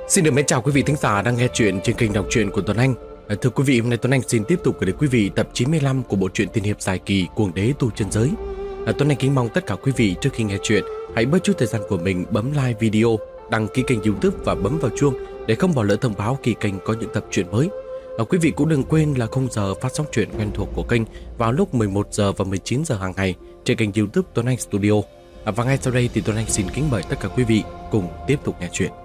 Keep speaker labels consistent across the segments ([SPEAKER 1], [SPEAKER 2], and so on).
[SPEAKER 1] Xin được mến chào quý vị thính giả đang nghe chuyện trên kênh đọc truyện của Tuấn Anh. Thưa quý vị, hôm nay Tuấn Anh xin tiếp tục gửi đến quý vị tập 95 của bộ truyện tiên hiệp dài kỳ Cuồng Đế Tu Chân Giới. Tuấn Anh kính mong tất cả quý vị trước khi nghe chuyện hãy bớt chút thời gian của mình bấm like video, đăng ký kênh YouTube và bấm vào chuông để không bỏ lỡ thông báo khi kênh có những tập truyện mới. Quý vị cũng đừng quên là khung giờ phát sóng truyện quen thuộc của kênh vào lúc 11 giờ và 19 giờ hàng ngày trên kênh YouTube Tuấn Anh Studio. Và ngay sau đây thì Tuấn Anh xin kính mời tất cả quý vị cùng tiếp tục nghe chuyện.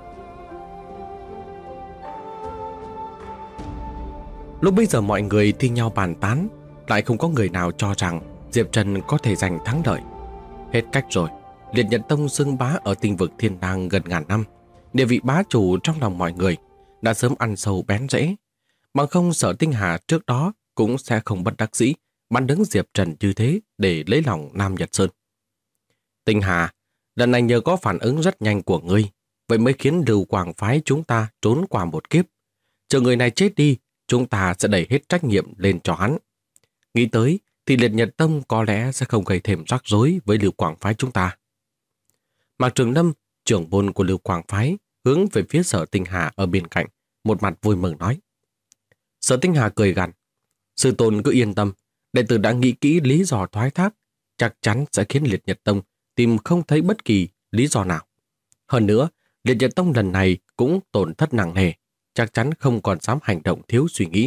[SPEAKER 1] Lúc bây giờ mọi người thi nhau bàn tán, lại không có người nào cho rằng Diệp Trần có thể giành thắng lợi. Hết cách rồi, Liệt Nhật Tông xưng bá ở tinh vực Thiên Đàng gần ngàn năm, địa vị bá chủ trong lòng mọi người đã sớm ăn sâu bén rễ. Bằng không Sở Tinh Hà trước đó cũng sẽ không bất đắc dĩ bắn đứng Diệp Trần như thế để lấy lòng Nam Nhật Sơn. Tinh Hà, lần này nhờ có phản ứng rất nhanh của ngươi, vậy mới khiến Lưu Quang phái chúng ta trốn qua một kiếp. Chờ người này chết đi, chúng ta sẽ đẩy hết trách nhiệm lên cho hắn. Nghĩ tới thì Liệt Nhật Tông có lẽ sẽ không gây thêm rắc rối với Lưu Quang phái chúng ta. Mạc Trường Lâm, trưởng môn của Lưu Quang phái, hướng về phía Sở Tinh Hà ở bên cạnh, một mặt vui mừng nói. Sở Tinh Hà cười gằn, sư tôn cứ yên tâm, đệ tử đã nghĩ kỹ lý do thoái thác, chắc chắn sẽ khiến Liệt Nhật Tông tìm không thấy bất kỳ lý do nào. Hơn nữa, Liệt Nhật Tông lần này cũng tổn thất nặng nề, chắc chắn không còn dám hành động thiếu suy nghĩ.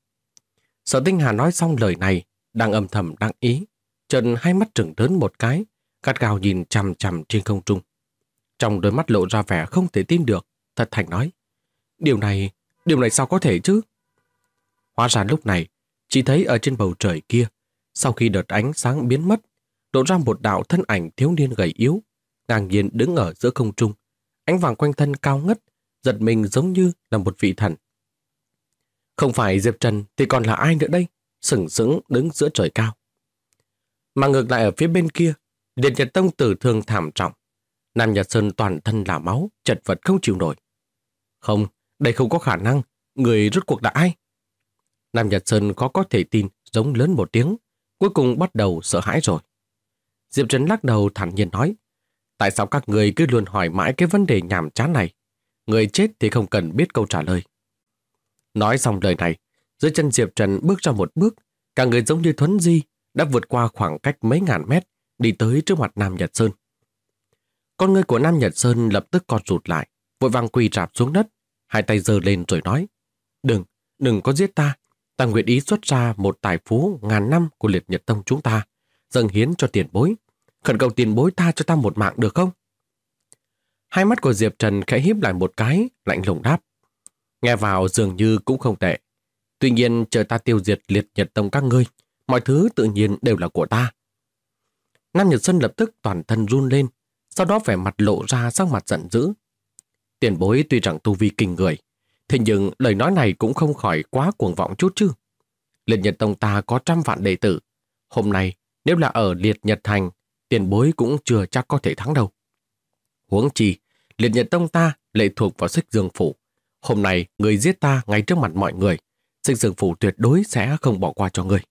[SPEAKER 1] Sở Tinh Hà nói xong lời này, đang âm thầm đắc ý, chợt hai mắt trừng lớn một cái, gắt gao nhìn chằm chằm trên không trung. Trong đôi mắt lộ ra vẻ không thể tin được, thật thành nói, điều này sao có thể chứ? Hóa ra lúc này, chỉ thấy ở trên bầu trời kia, sau khi đợt ánh sáng biến mất, lộ ra một đạo thân ảnh thiếu niên gầy yếu, ngang nhiên đứng ở giữa không trung, ánh vàng quanh thân cao ngất, giật mình giống như là một vị thần. Không phải Diệp Trần thì còn là ai nữa đây, sừng sững đứng giữa trời cao. Mà ngược lại ở phía bên kia, Liệt Nhật Tông tử thương thảm trọng. Nam Nhật Sơn toàn thân là máu, chật vật không chịu nổi. Không, đây không có khả năng, người rốt cuộc là ai? Nam Nhật Sơn khó có thể tin, giống lớn một tiếng, cuối cùng bắt đầu sợ hãi rồi. Diệp Trần lắc đầu thản nhiên nói, tại sao các người cứ luôn hỏi mãi cái vấn đề nhàm chán này? Người chết thì không cần biết câu trả lời. Nói xong lời này, dưới chân Diệp Trần bước ra một bước, cả người giống như thuấn di, đã vượt qua khoảng cách mấy ngàn mét, đi tới trước mặt Nam Nhật Sơn. Con người của Nam Nhật Sơn lập tức co rụt lại, vội vàng quỳ rạp xuống đất, hai tay giơ lên rồi nói, đừng có giết ta, ta nguyện ý xuất ra một tài phú ngàn năm của Liệt Nhật Tông chúng ta, dâng hiến cho tiền bối, khẩn cầu tiền bối tha cho ta một mạng được không? Hai mắt của Diệp Trần khẽ híp lại một cái, lạnh lùng đáp. Nghe vào dường như cũng không tệ. Tuy nhiên chờ ta tiêu diệt Liệt Nhật Tông các ngươi, mọi thứ tự nhiên đều là của ta. Nam Nhật Sơn lập tức toàn thân run lên, sau đó vẻ mặt lộ ra sắc mặt giận dữ. Tiền bối tuy rằng tu vi kinh người, thế nhưng lời nói này cũng không khỏi quá cuồng vọng chút chứ. Liệt Nhật Tông ta có 100 vạn đệ tử. Hôm nay nếu là ở Liệt Nhật Thành, tiền bối cũng chưa chắc có thể thắng đâu. Huống chi, Liệt Nhật Tông ta lệ thuộc vào Xích Dương Phủ. Hôm nay người giết ta ngay trước mặt mọi người, Xích Dương Phủ tuyệt đối sẽ không bỏ qua cho người.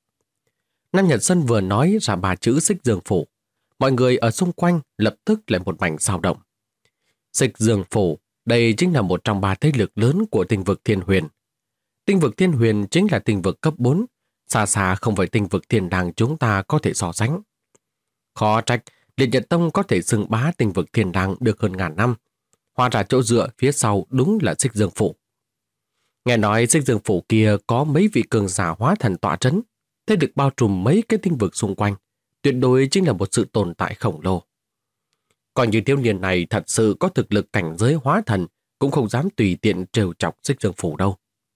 [SPEAKER 1] Nam Nhật Sơn vừa nói ra 3 chữ Xích Dương Phủ, mọi người ở xung quanh lập tức lại một mảnh xao động. Xích Dương Phủ, đây chính là một trong 3 thế lực lớn của tinh vực Thiên Huyền. Tinh vực Thiên Huyền chính là tinh vực cấp 4, xa xa không phải tinh vực Thiên Đàng chúng ta có thể so sánh. Khó trách Liệt Nhật Tông có thể xưng bá tinh vực Thiên Đàng được hơn ngàn năm. Hóa ra chỗ dựa phía sau đúng là Xích Dương Phủ. Nghe nói Xích Dương Phủ kia có mấy vị cường giả hóa thần tọa trấn, thế được bao trùm mấy cái tinh vực xung quanh, tuyệt đối chính là một sự tồn tại khổng lồ. Còn như thiếu niên này thật sự có thực lực cảnh giới hóa thần, cũng không dám tùy tiện trêu chọc Xích Dương Phủ đâu.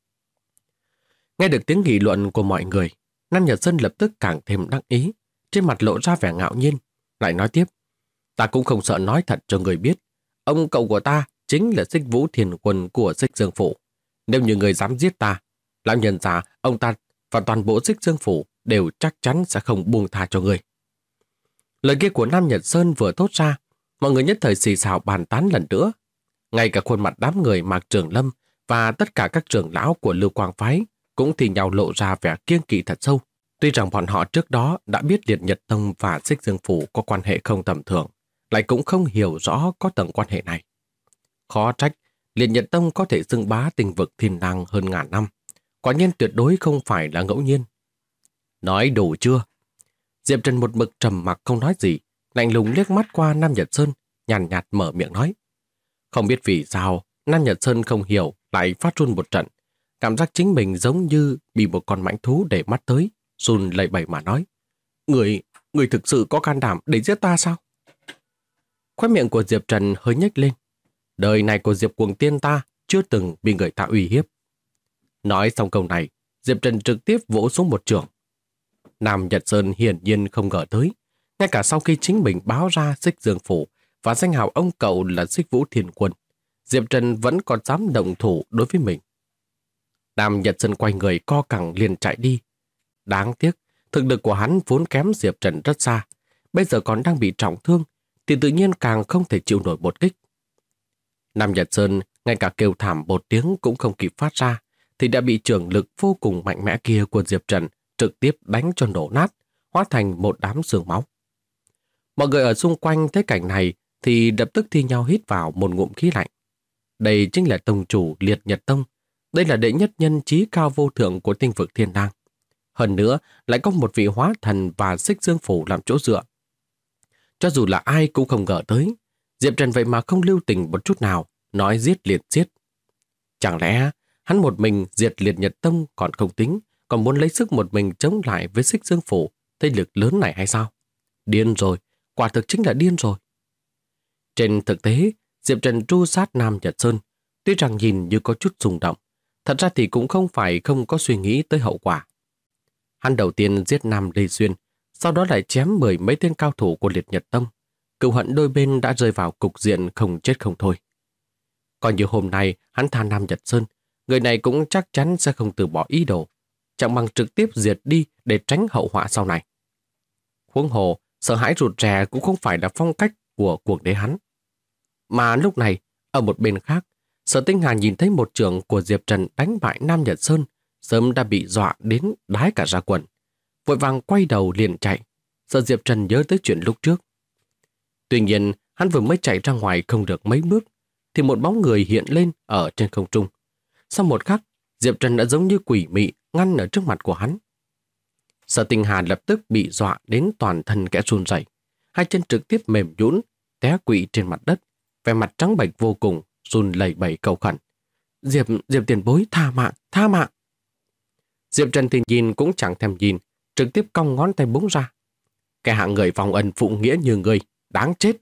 [SPEAKER 1] Nghe được tiếng nghị luận của mọi người, Nam Nhật Sơn lập tức càng thêm đắc ý, trên mặt lộ ra vẻ ngạo nhiên, lại nói tiếp, ta cũng không sợ nói thật cho người biết, ông cậu của ta chính là Xích Vũ Thiền Quân của Xích Dương Phủ. Nếu như người dám giết ta, lão nhân già, ông ta và toàn bộ Xích Dương Phủ đều chắc chắn sẽ không buông tha cho người. Lời kia của Nam Nhật Sơn vừa thốt ra, mọi người nhất thời xì xào bàn tán lần nữa. Ngay cả khuôn mặt đám người Mạc Trường Lâm và tất cả các trưởng lão của Lưu Quang phái cũng thì nhau lộ ra vẻ kiêng kỵ thật sâu. Tuy rằng bọn họ trước đó đã biết Liệt Nhật Tông và Xích Dương Phủ có quan hệ không tầm thường, lại cũng không hiểu rõ có tầng quan hệ này. Khó trách Liệt Nhật Tông có thể xưng bá tinh vực thiên đàng hơn ngàn năm. Quả nhiên tuyệt đối không phải là ngẫu nhiên. Nói đủ chưa? Diệp Trần một mực trầm mặc không nói gì, lạnh lùng liếc mắt qua Nam Nhật Sơn, nhàn nhạt mở miệng nói. Không biết vì sao, Nam Nhật Sơn không hiểu lại phát run một trận. Cảm giác chính mình giống như bị một con mãnh thú để mắt tới, run lẩy bẩy mà nói. Người thực sự có can đảm để giết ta sao? Khóe miệng của Diệp Trần hơi nhếch lên. Đời này của Diệp Cuồng Tiên ta chưa từng bị người ta uy hiếp. Nói xong câu này, Diệp Trần trực tiếp vỗ xuống một trường. Nam Nhật Sơn hiển nhiên không ngờ tới. Ngay cả sau khi chính mình báo ra Xích Dương Phủ và danh hào ông cậu là Xích Vũ Thiên Quân, Diệp Trần vẫn còn dám động thủ đối với mình. Nam Nhật Sơn quay người co cẳng liền chạy đi. Đáng tiếc, thực lực của hắn vốn kém Diệp Trần rất xa. Bây giờ còn đang bị trọng thương, thì tự nhiên càng không thể chịu nổi một kích. Nam Nhật Sơn ngay cả kêu thảm một tiếng cũng không kịp phát ra, thì đã bị trưởng lực vô cùng mạnh mẽ kia của Diệp Trần trực tiếp đánh cho nổ nát, hóa thành một đám xương máu. Mọi người ở xung quanh thấy cảnh này thì lập tức thi nhau hít vào một ngụm khí lạnh. Đây chính là tông chủ Liệt Nhật Tông. Đây là đệ nhất nhân trí cao vô thượng của tinh vực thiên đàng. Hơn nữa, lại có một vị hóa thần và Xích Dương Phủ làm chỗ dựa. Cho dù là ai cũng không ngờ tới, Diệp Trần vậy mà không lưu tình một chút nào, nói giết liền giết. Chẳng lẽ hắn một mình diệt Liệt Nhật Tông còn không tính, còn muốn lấy sức một mình chống lại với Xích Dương Phủ, thế lực lớn này hay sao? Điên rồi, quả thực chính là điên rồi. Trên thực tế, Diệp Trần tru sát Nam Nhật Sơn, tuy rằng nhìn như có chút rung động, thật ra thì cũng không phải không có suy nghĩ tới hậu quả. Hắn đầu tiên giết Nam Lê Xuyên, sau đó lại chém 10 mấy tên cao thủ của Liệt Nhật Tông. Cựu hận đôi bên đã rơi vào cục diện không chết không thôi. Còn như hôm nay hắn tha Nam Nhật Sơn, người này cũng chắc chắn sẽ không từ bỏ ý đồ, chẳng bằng trực tiếp diệt đi để tránh hậu họa sau này. Huống hồ, sợ hãi rụt rè cũng không phải là phong cách của cuộc đế hắn. Mà lúc này, ở một bên khác, Sở Tinh Hà nhìn thấy một trường của Diệp Trần đánh bại Nam Nhật Sơn, sớm đã bị dọa đến đái cả ra quần. Vội vàng quay đầu liền chạy, sợ Diệp Trần nhớ tới chuyện lúc trước. Tuy nhiên, hắn vừa mới chạy ra ngoài không được mấy bước, thì một bóng người hiện lên ở trên không trung. Sau một khắc, Diệp Trần đã giống như quỷ mị ngăn ở trước mặt của hắn. Sở Tinh Hà lập tức bị dọa đến toàn thân kẽ run rẩy, hai chân trực tiếp mềm nhũn, té quỵ trên mặt đất, vẻ mặt trắng bệch vô cùng, run lẩy bẩy cầu khẩn. Diệp tiền bối, tha mạng, tha mạng. Diệp Trần thì nhìn cũng chẳng thèm nhìn, trực tiếp cong ngón tay búng ra. Cái hạng người vòng ân phụ nghĩa như người, đáng chết.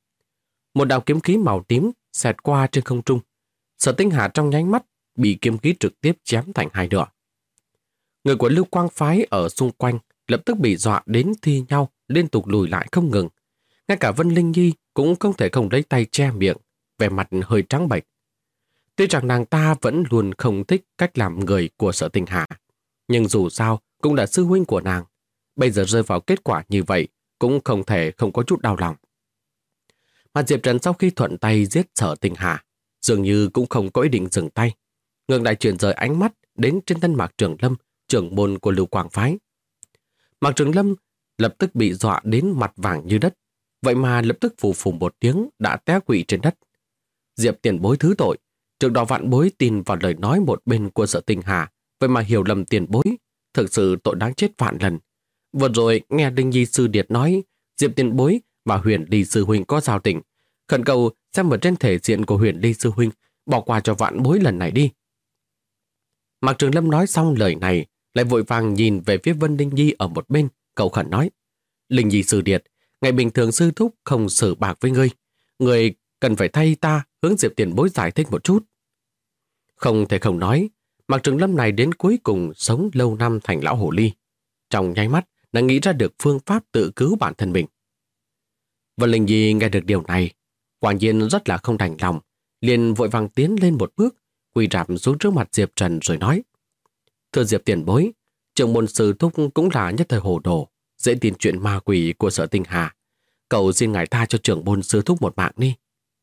[SPEAKER 1] Một đạo kiếm khí màu tím xẹt qua trên không trung. Sở Tinh Hà trong nháy mắt bị kiếm khí trực tiếp chém thành hai nửa. Người của Lưu Quang phái ở xung quanh lập tức bị dọa đến thi nhau, liên tục lùi lại không ngừng. Ngay cả Vân Linh Nhi cũng không thể không lấy tay che miệng, vẻ mặt hơi trắng bệch. Tuy rằng nàng ta vẫn luôn không thích cách làm người của Sở Tinh Hà, nhưng dù sao cũng là sư huynh của nàng. Bây giờ rơi vào kết quả như vậy cũng không thể không có chút đau lòng. Mà Diệp Trần sau khi thuận tay giết Sở Tinh Hà, dường như cũng không có ý định dừng tay. Ngược lại chuyển rời ánh mắt đến trên thân Mạc Trường Lâm, trưởng môn của Lưu Quang phái. Mạc Trường Lâm lập tức bị dọa đến mặt vàng như đất, vậy mà lập tức phù phù một tiếng đã té quỵ trên đất. Diệp tiền bối thứ tội, trước đó vạn bối tin vào lời nói một bên của Sở Tinh Hà, vậy mà hiểu lầm tiền bối, thực sự tội đáng chết vạn lần. Vừa rồi nghe Linh Nhi sư điệt nói Diệp tiền bối và Huyền Ly sư huynh có giao tình, khẩn cầu xem ở trên thể diện của Huyền Ly sư huynh bỏ qua cho vạn bối lần này đi. Mạc Trường Lâm nói xong lời này, lại vội vàng nhìn về phía Vân Linh Nhi ở một bên, cầu khẩn nói: Linh Nhi sư điệt, ngày bình thường sư thúc không xử bạc với ngươi, ngươi cần phải thay ta hướng Diệp tiền bối giải thích một chút. Không thể không nói, Mạc Trường Lâm này đến cuối cùng sống lâu năm thành lão hồ ly. Trong nháy mắt, đã nghĩ ra được phương pháp tự cứu bản thân mình. Vân Linh Nhi nghe được điều này, quả nhiên rất là không đành lòng, liền vội vàng tiến lên một bước, quỳ rạp xuống trước mặt Diệp Trần rồi nói: Thưa Diệp tiền bối, trưởng môn sư thúc cũng là nhất thời hồ đồ, dễ tin chuyện ma quỷ của Sở Tinh Hà. Cậu xin ngài tha cho trưởng môn sư thúc một mạng đi.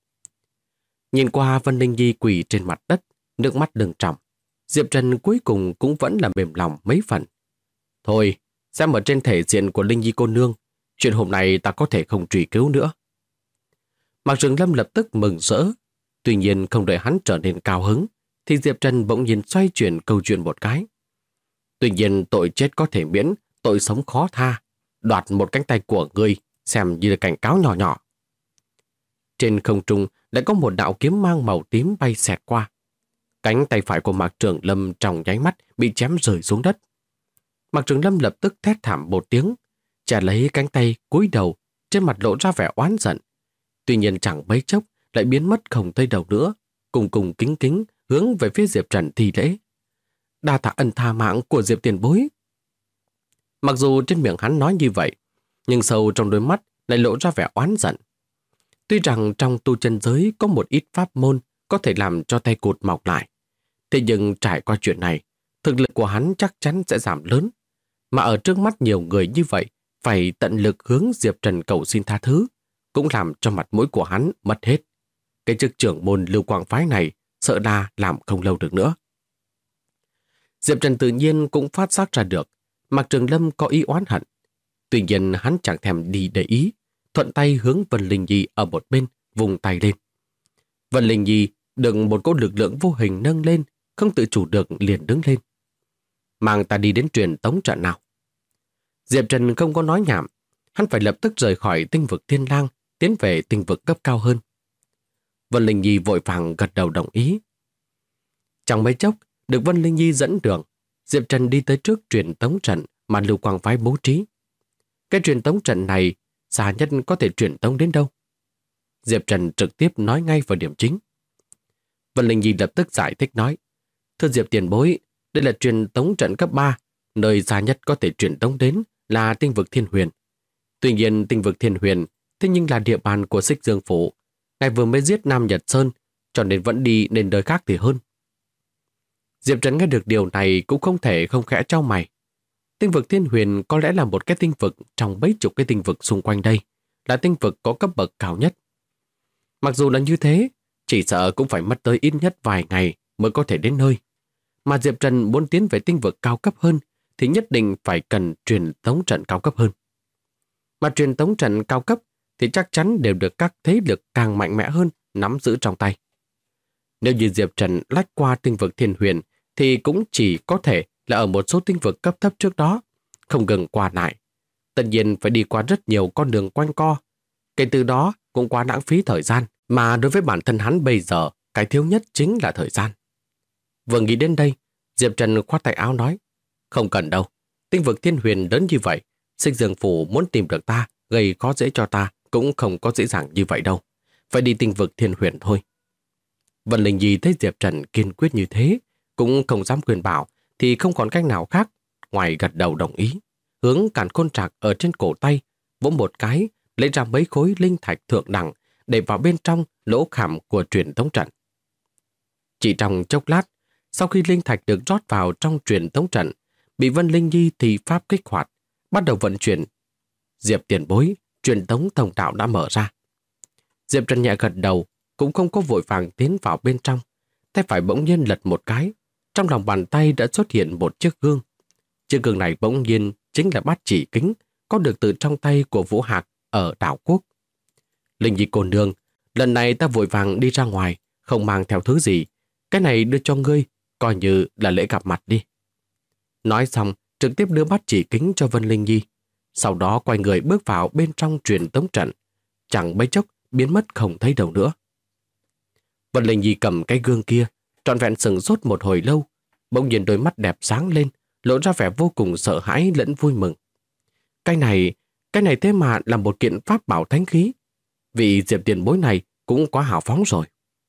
[SPEAKER 1] Nhìn qua Vân Linh Nhi quỳ trên mặt đất, nước mắt lưng tròng, Diệp Trần cuối cùng cũng vẫn là mềm lòng mấy phần. Thôi, xem ở trên thể diện của Linh Nhi cô nương, chuyện hôm nay ta có thể không truy cứu nữa. Mạc Trường Lâm lập tức mừng rỡ, Tuy nhiên không đợi hắn trở nên cao hứng, thì Diệp Trần bỗng nhiên xoay chuyển câu chuyện một cái. Tuy nhiên tội chết có thể miễn, tội sống khó tha. Đoạt một cánh tay của ngươi, xem như là cảnh cáo nhỏ nhỏ. Trên không trung lại có một đạo kiếm mang màu tím bay xẹt qua. Cánh tay phải của Mạc Trường Lâm trong nháy mắt bị chém rơi xuống đất. Mạc Trường Lâm lập tức thét thảm một tiếng, chà lấy cánh tay cúi đầu, trên mặt lộ ra vẻ oán giận. Tuy nhiên chẳng mấy chốc lại biến mất không thấy đâu nữa, cùng cùng kính kính hướng về phía Diệp Trần thi lễ. Đa tạ ân tha mạng của Diệp tiền bối. Mặc dù trên miệng hắn nói như vậy, nhưng sâu trong đôi mắt lại lộ ra vẻ oán giận. Tuy rằng trong tu chân giới có một ít pháp môn có thể làm cho tay cụt mọc lại, thế nhưng trải qua chuyện này, thực lực của hắn chắc chắn sẽ giảm lớn. Mà ở trước mắt nhiều người như vậy, phải tận lực hướng Diệp Trần cầu xin tha thứ, cũng làm cho mặt mũi của hắn mất hết. Cái chức trưởng môn Lưu Quang phái này sợ là làm không lâu được nữa. Diệp Trần tự nhiên cũng phát giác ra được Mạc Trường Lâm có ý oán hận. Tuy nhiên hắn chẳng thèm đi để ý, thuận tay hướng Vân Linh Nhi ở một bên, vùng tay lên. Vân Linh Nhi được một cỗ lực lượng vô hình nâng lên, không tự chủ được liền đứng lên. Mang ta đi đến truyền tống trận nào. Diệp Trần không có nói nhảm, hắn phải lập tức rời khỏi tinh vực Thiên Lang, tiến về tinh vực cấp cao hơn. Vân Linh Nhi vội vàng gật đầu đồng ý. Trong mấy chốc, được Vân Linh Nhi dẫn đường, Diệp Trần đi tới trước truyền tống trận mà Lưu Quang phái bố trí. Cái truyền tống trận này xa nhất có thể truyền tống đến đâu? Diệp Trần trực tiếp nói ngay vào điểm chính. Vân Linh Nhi lập tức giải thích nói, thưa Diệp tiền bối, đây là truyền tống trận cấp 3, nơi xa nhất có thể truyền tống đến là tinh vực Thiên Huyền. Tuy nhiên tinh vực Thiên Huyền thế nhưng là địa bàn của Xích Dương Phủ. Ngài vừa mới giết Nam Nhật Sơn, cho nên vẫn đi đến nơi khác thì hơn. Diệp Trần nghe được điều này cũng không thể không khẽ chau mày. Tinh vực Thiên Huyền có lẽ là một cái tinh vực trong mấy chục cái tinh vực xung quanh đây, là tinh vực có cấp bậc cao nhất. Mặc dù là như thế, chỉ sợ cũng phải mất tới ít nhất vài ngày mới có thể đến nơi. Mà Diệp Trần muốn tiến về tinh vực cao cấp hơn thì nhất định phải cần truyền tống trận cao cấp hơn. Mà truyền tống trận cao cấp thì chắc chắn đều được các thế lực càng mạnh mẽ hơn nắm giữ trong tay. Nếu như Diệp Trần lách qua tinh vực Thiên Huyền thì cũng chỉ có thể là ở một số tinh vực cấp thấp trước đó, không ngừng qua lại. Tất nhiên phải đi qua rất nhiều con đường quanh co. Kể từ đó cũng quá lãng phí thời gian, mà đối với bản thân hắn bây giờ, cái thiếu nhất chính là thời gian. Vừa nghĩ đến đây, Diệp Trần khoát tay áo nói, không cần đâu, tinh vực Thiên Huyền lớn như vậy, Xích Dương Phủ muốn tìm được ta, gây khó dễ cho ta, cũng không có dễ dàng như vậy đâu. Phải đi tinh vực Thiên Huyền thôi. Vân Linh Nhi thấy Diệp Trần kiên quyết như thế, cũng không dám khuyên bảo, thì không còn cách nào khác, ngoài gật đầu đồng ý, hướng càn khôn trạc ở trên cổ tay, vỗ một cái, lấy ra mấy khối linh thạch thượng đẳng, để vào bên trong lỗ khảm của truyền tống trận. Chỉ trong chốc lát, sau khi linh thạch được rót vào trong truyền tống trận, bị Vân Linh Nhi thì pháp kích hoạt, bắt đầu vận chuyển. Diệp tiền bối, truyền tống thông đạo đã mở ra. Diệp Trần nhẹ gật đầu, cũng không có vội vàng tiến vào bên trong. Tay phải bỗng nhiên lật một cái, trong lòng bàn tay đã xuất hiện một chiếc gương. Chiếc gương này bỗng nhiên chính là bát chỉ kính, có được từ trong tay của Vũ Hạc ở đảo quốc. Linh Nhi cô nương, lần này ta vội vàng đi ra ngoài, không mang theo thứ gì. Cái này đưa cho ngươi, coi như là lễ gặp mặt đi. Nói xong, trực tiếp đưa bát chỉ kính cho Vân Linh Nhi. Sau đó quay người bước vào bên trong truyền tống trận. Chẳng mấy chốc biến mất không thấy đâu nữa. Vân Linh Nhi cầm cái gương kia, trọn vẹn sừng sốt một hồi lâu, bỗng nhiên đôi mắt đẹp sáng lên, lộ ra vẻ vô cùng sợ hãi lẫn vui mừng. Cái này thế mà là một kiện pháp bảo thánh khí. Vị Diệp tiền bối này cũng quá hào phóng rồi.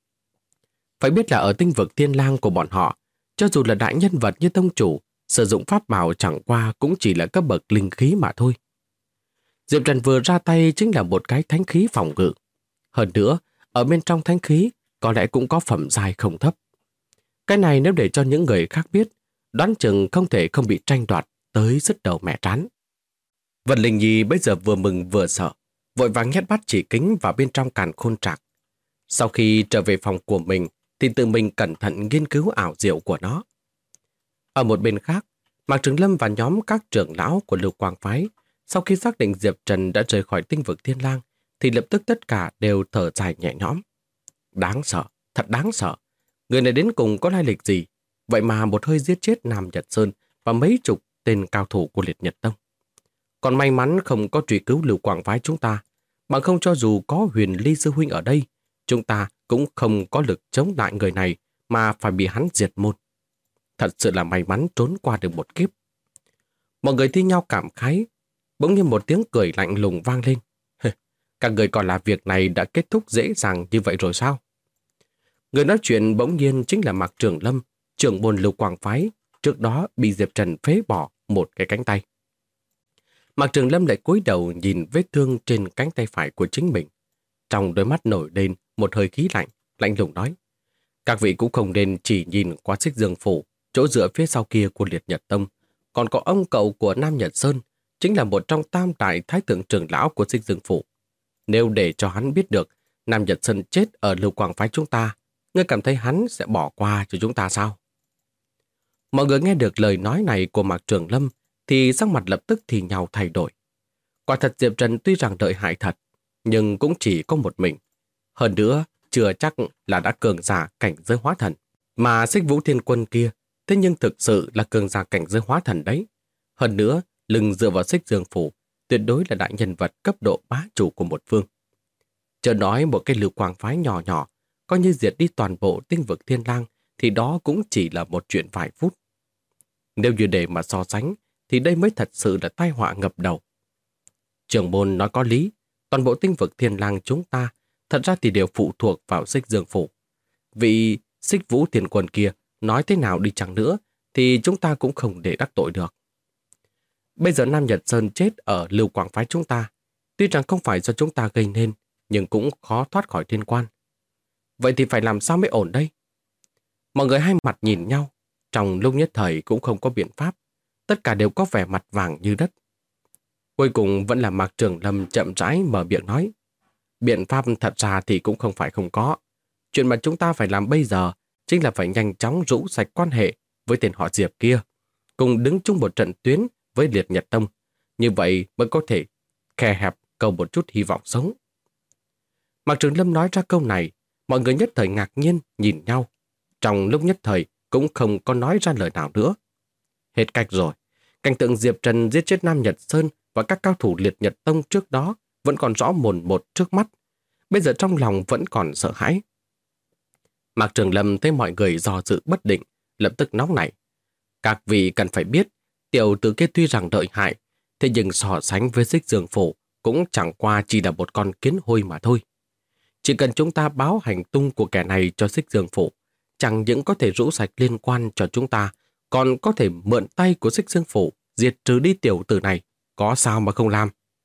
[SPEAKER 1] Phải biết là ở tinh vực Thiên Lang của bọn họ, cho dù là đại nhân vật như tông chủ, sử dụng pháp bảo chẳng qua cũng chỉ là cấp bậc linh khí mà thôi. Diệp Trần vừa ra tay chính là một cái thánh khí phòng ngự. Hơn nữa, ở bên trong thánh khí có lẽ cũng có phẩm giai không thấp. Cái này nếu để cho những người khác biết, đoán chừng không thể không bị tranh đoạt tới sứt đầu mẹ trán. Vân Linh Nhi bây giờ vừa mừng vừa sợ, vội vàng nhét bát chỉ kính vào bên trong càn khôn trạc. Sau khi trở về phòng của mình thì tự mình cẩn thận nghiên cứu ảo diệu của nó. Ở một bên khác, Mạc Trường Lâm và nhóm các trưởng lão của Lưu Quang phái sau khi xác định Diệp Trần đã rời khỏi tinh vực Thiên Lang thì lập tức tất cả đều thở dài nhẹ nhõm. Đáng sợ, Thật đáng sợ. Người này đến cùng có lai lịch gì? Vậy mà một hơi giết chết Nam Nhật Sơn và mấy chục tên cao thủ của Liệt Nhật Tông. Còn may mắn không có truy cứu Lưu Quang phái chúng ta. Bằng không cho dù có Huyền Ly sư huynh ở đây, chúng ta cũng không có lực chống lại người này mà phải bị hắn diệt môn. Thật sự là may mắn trốn qua được một kiếp. Mọi người thi nhau cảm khái. Bỗng nhiên một tiếng cười lạnh lùng vang lên. Các người còn là việc này đã kết thúc dễ dàng như vậy rồi sao? Người nói chuyện bỗng nhiên chính là Mạc Trường Lâm, trưởng môn Lưu Quang phái, trước đó bị Diệp Trần phế bỏ một cái cánh tay. Mạc Trường Lâm lại cúi đầu nhìn vết thương trên cánh tay phải của chính mình. Trong đôi mắt nổi lên một hơi khí lạnh, lạnh lùng nói. Các vị cũng không nên chỉ nhìn qua Xích Dương Phủ, chỗ dựa phía sau kia của Liệt Nhật Tông. Còn có ông cậu của Nam Nhật Sơn, chính là một trong tam đại thái thượng trưởng lão của Xích Dương Phủ. Nếu để cho hắn biết được Nam Nhật Sơn chết ở Lưu Quang phái chúng ta, ngươi cảm thấy hắn sẽ bỏ qua cho chúng ta sao? Mọi người nghe được lời nói này của Mạc Trường Lâm thì sắc mặt lập tức thì nhào thay đổi. Quả thật Diệp Trần tuy rằng lợi hại thật, nhưng cũng chỉ có một mình. Hơn nữa, chưa chắc là đã cường giả cảnh giới hóa thần. Mà Xích Vũ Thiên Quân kia, thế nhưng thực sự là cường giả cảnh giới hóa thần đấy. Hơn nữa, lưng dựa vào Xích Dương Phủ, tuyệt đối là đại nhân vật cấp độ bá chủ của một phương. Chờ nói một cái Lưu Quang phái nhỏ nhỏ, coi như diệt đi toàn bộ tinh vực Thiên Lang, thì đó cũng chỉ là một chuyện vài phút. Nếu như để mà so sánh, thì đây mới thật sự là tai họa ngập đầu. Trưởng môn nói có lý, toàn bộ tinh vực Thiên Lang chúng ta thật ra thì đều phụ thuộc vào Xích Dương Phủ. Vị Xích Vũ Thiên Quân kia nói thế nào đi chăng nữa thì chúng ta cũng không để đắc tội được. Bây giờ Nam Nhật Sơn chết ở Lưu Quang phái chúng ta, tuy rằng không phải do chúng ta gây nên, nhưng cũng khó thoát khỏi thiên quan. Vậy thì phải làm sao mới ổn đây? Mọi người hai mặt nhìn nhau, trong lúc nhất thời cũng không có biện pháp, tất cả đều có vẻ mặt vàng như đất. Cuối cùng vẫn là Mạc Trường Lâm chậm rãi mở miệng nói. Biện pháp thật ra thì cũng không phải không có. Chuyện mà chúng ta phải làm bây giờ chính là phải nhanh chóng rũ sạch quan hệ với tên họ Diệp kia, cùng đứng chung một trận tuyến với Liệt Nhật Tông. Như vậy mới có thể khe hẹp cầu một chút hy vọng sống. Mạc Trường Lâm nói ra câu này, mọi người nhất thời ngạc nhiên nhìn nhau. Trong lúc nhất thời cũng không có nói ra lời nào nữa. Hết cách rồi. Cảnh tượng Diệp Trần giết chết Nam Nhật Sơn và các cao thủ Liệt Nhật Tông trước đó vẫn còn rõ mồn một trước mắt. Bây giờ trong lòng vẫn còn sợ hãi. Mạc Trường Lâm thấy mọi người do dự bất định, lập tức nóng nảy. Các vị cần phải biết, tiểu tử kia tuy rằng lợi hại, thế nhưng so sánh với Xích Dương Phủ cũng chẳng qua chỉ là một con kiến hôi mà thôi. Chỉ cần chúng ta báo hành tung của kẻ này cho Xích Dương Phủ, chẳng những có thể rũ sạch liên quan cho chúng ta, còn có thể mượn tay của Xích Dương Phủ diệt trừ đi tiểu tử này, có sao mà không làm.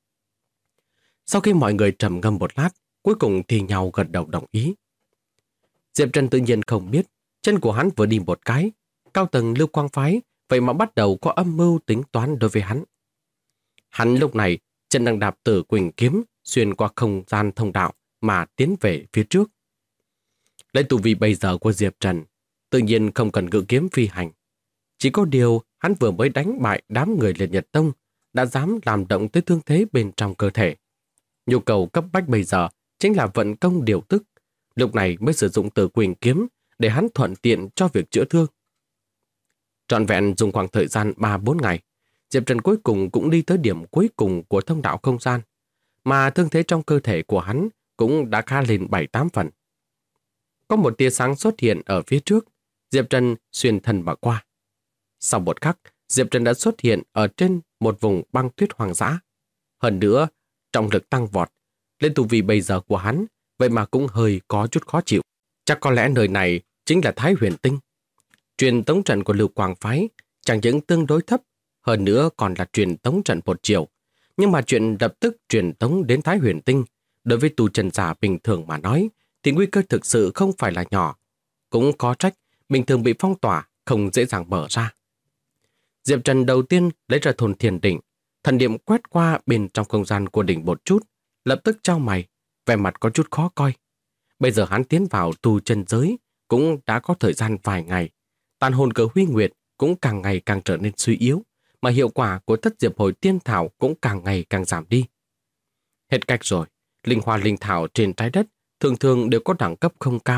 [SPEAKER 1] Sau khi mọi người trầm ngâm một lát, cuối cùng thì nhau gật đầu đồng ý. Diệp Trần tự nhiên không biết, chân của hắn vừa đi một cái, cao tầng Lưu Quang phái, vậy mà bắt đầu có âm mưu tính toán đối với hắn. Hắn lúc này chân đang đạp Tử Quỳnh kiếm xuyên qua không gian thông đạo mà tiến về phía trước. Lấy tu vi bây giờ của Diệp Trần, tự nhiên không cần ngự kiếm phi hành. Chỉ có điều hắn vừa mới đánh bại đám người Liệt Nhật Tông, đã dám làm động tới thương thế bên trong cơ thể. Nhu cầu cấp bách bây giờ chính là vận công điều tức, lúc này mới sử dụng Tử Quỳnh kiếm để hắn thuận tiện cho việc chữa thương. Trọn vẹn dùng khoảng thời gian 3-4 ngày, Diệp Trần cuối cùng cũng đi tới điểm cuối cùng của thông đạo không gian, mà thương thế trong cơ thể của hắn cũng đã khá lên 7-8 phần. Có một tia sáng xuất hiện ở phía trước, Diệp Trần xuyên thân mà qua. Sau một khắc, Diệp Trần đã xuất hiện ở trên một vùng băng tuyết hoang dã. Hơn nữa, trọng lực tăng vọt, lên tu vi bây giờ của hắn, vậy mà cũng hơi có chút khó chịu. Chắc có lẽ nơi này chính là Thái Huyền Tinh. Truyền tống trận của Lưu Quang phái chẳng những tương đối thấp, hơn nữa còn là truyền tống trận một chiều. Nhưng mà chuyện lập tức truyền tống đến Thái Huyền Tinh, đối với tu chân giả bình thường mà nói, thì nguy cơ thực sự không phải là nhỏ. Cũng có trách, bình thường bị phong tỏa, không dễ dàng mở ra. Diệp Trần đầu tiên lấy ra thôn thiền đỉnh, thần niệm quét qua bên trong không gian của đỉnh một chút, lập tức chau mày, vẻ mặt có chút khó coi. Bây giờ hắn tiến vào tu chân giới, cũng đã có thời gian vài ngày. Tàn hồn cờ Huy Nguyệt cũng càng ngày càng trở nên suy yếu, mà hiệu quả của thất diệp hồi tiên thảo cũng càng ngày càng giảm đi. Hết cách rồi, linh hoa linh thảo trên trái đất thường thường đều có đẳng cấp không cao.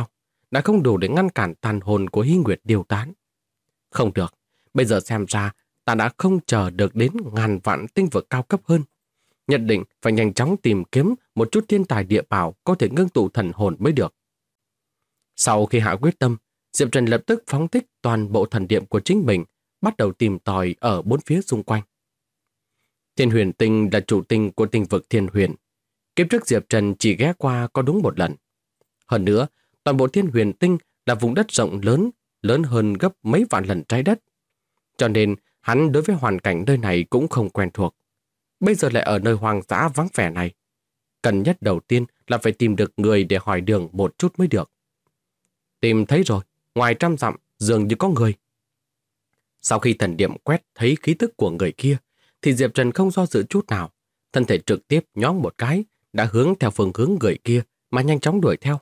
[SPEAKER 1] đã không đủ để ngăn cản tàn hồn của Hy Nguyệt tiêu tán. Không được, bây giờ xem ra ta đã không chờ được đến ngàn vạn tinh vực cao cấp hơn. Nhất định phải nhanh chóng tìm kiếm một chút thiên tài địa bảo có thể ngưng tụ thần hồn mới được. Sau khi hạ quyết tâm, Diệp Trần lập tức phóng thích toàn bộ thần niệm của chính mình, bắt đầu tìm tòi ở bốn phía xung quanh. Thiên Huyền Tinh là chủ tinh của tinh vực Thiên Huyền. Kiếp trước Diệp Trần chỉ ghé qua có đúng một lần. Hơn nữa, toàn bộ Thiên Huyền Tinh là vùng đất rộng lớn, lớn hơn gấp mấy vạn lần trái đất. Cho nên, hắn đối với hoàn cảnh nơi này cũng không quen thuộc. Bây giờ lại ở nơi hoang dã vắng vẻ này. Cần nhất đầu tiên là phải tìm được người để hỏi đường một chút mới được. Tìm thấy rồi, ngoài 100 dặm, dường như có người. Sau khi thần niệm quét thấy khí tức của người kia, thì Diệp Trần không do dự chút nào. Thân thể trực tiếp nhón một cái, đã hướng theo phương hướng người kia mà nhanh chóng đuổi theo.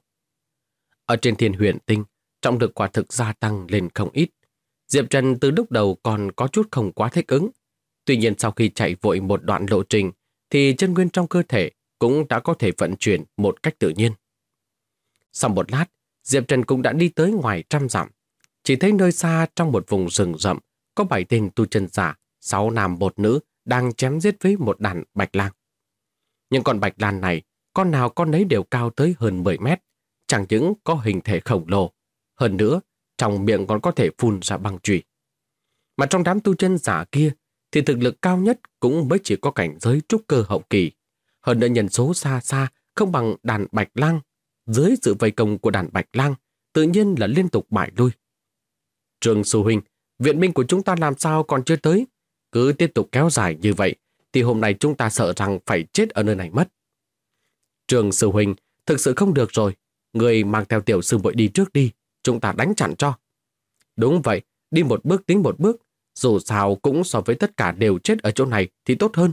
[SPEAKER 1] Ở trên Thiên Huyền Tinh, trọng lực quả thực gia tăng lên không ít. Diệp Trần từ lúc đầu còn có chút không quá thích ứng. Tuy nhiên sau khi chạy vội một đoạn lộ trình, thì chân nguyên trong cơ thể cũng đã có thể vận chuyển một cách tự nhiên. Sau một lát, Diệp Trần cũng đã đi tới ngoài 100 dặm. Chỉ thấy nơi xa trong một vùng rừng rậm có 7 tên tu chân giả, 6 nam 1 nữ đang chém giết với một đàn bạch lang. Nhưng con bạch lang này, con nào con nấy đều cao tới hơn 10 mét, chẳng những có hình thể khổng lồ. Hơn nữa, trong miệng còn có thể phun ra băng chùy. Mà trong đám tu chân giả kia, thì thực lực cao nhất cũng mới chỉ có cảnh giới trúc cơ hậu kỳ. Hơn nữa nhân số xa xa không bằng đàn bạch lang. Dưới sự vây công của đàn bạch lang, tự nhiên là liên tục bại lui. Trương sư huynh, viện binh của chúng ta làm sao còn chưa tới? Cứ tiếp tục kéo dài như vậy, thì hôm nay chúng ta sợ rằng phải chết ở nơi này mất. Trương sư huynh, thực sự không được rồi. Người mang theo tiểu sư muội đi trước đi, chúng ta đánh chặn cho. Đúng vậy, đi một bước tính một bước, dù sao cũng so với tất cả đều chết ở chỗ này thì tốt hơn.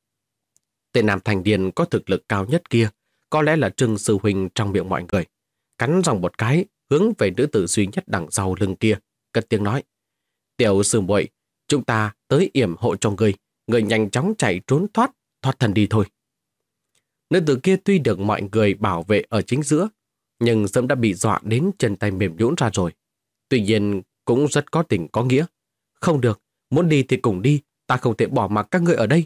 [SPEAKER 1] Tên nam thành niên có thực lực cao nhất kia, có lẽ là Trương sư huynh trong miệng mọi người. Cắn răng một cái, hướng về nữ tử duy nhất đằng sau lưng kia, cất tiếng nói: Tiểu sư muội, chúng ta tới yểm hộ cho người nhanh chóng chạy trốn thoát thần đi thôi. Nữ tử kia tuy được mọi người bảo vệ ở chính giữa, nhưng sớm đã bị dọa đến chân tay mềm nhũn ra rồi. Tuy nhiên cũng rất có tình có nghĩa. Không được, muốn đi thì cùng đi, ta không thể bỏ mặc các ngươi ở đây.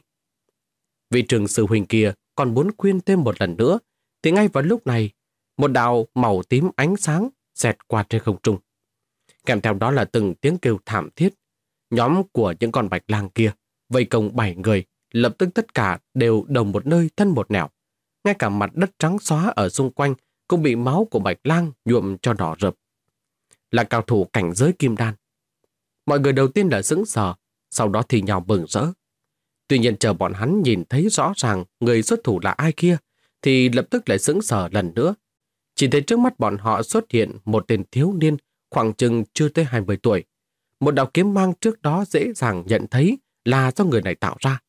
[SPEAKER 1] Vị Trương sư huynh kia còn muốn khuyên thêm một lần nữa, thì ngay vào lúc này, một đạo màu tím ánh sáng xẹt qua trên không trung. Kèm theo đó là từng tiếng kêu thảm thiết. Nhóm của những con bạch lang kia vây công 7 người, lập tức tất cả đều đồng một nơi thân một nẻo. Ngay cả mặt đất trắng xóa ở xung quanh cũng bị máu của bạch lang nhuộm cho đỏ rực. Là cao thủ cảnh giới kim đan. Mọi người đầu tiên là sững sờ, sau đó thì nhào mừng rỡ. Tuy nhiên chờ bọn hắn nhìn thấy rõ ràng người xuất thủ là ai kia, thì lập tức lại sững sờ lần nữa. Chỉ thấy trước mắt bọn họ xuất hiện một tên thiếu niên khoảng chừng chưa tới 20 tuổi. Một đạo kiếm mang trước đó dễ dàng nhận thấy là do người này tạo ra.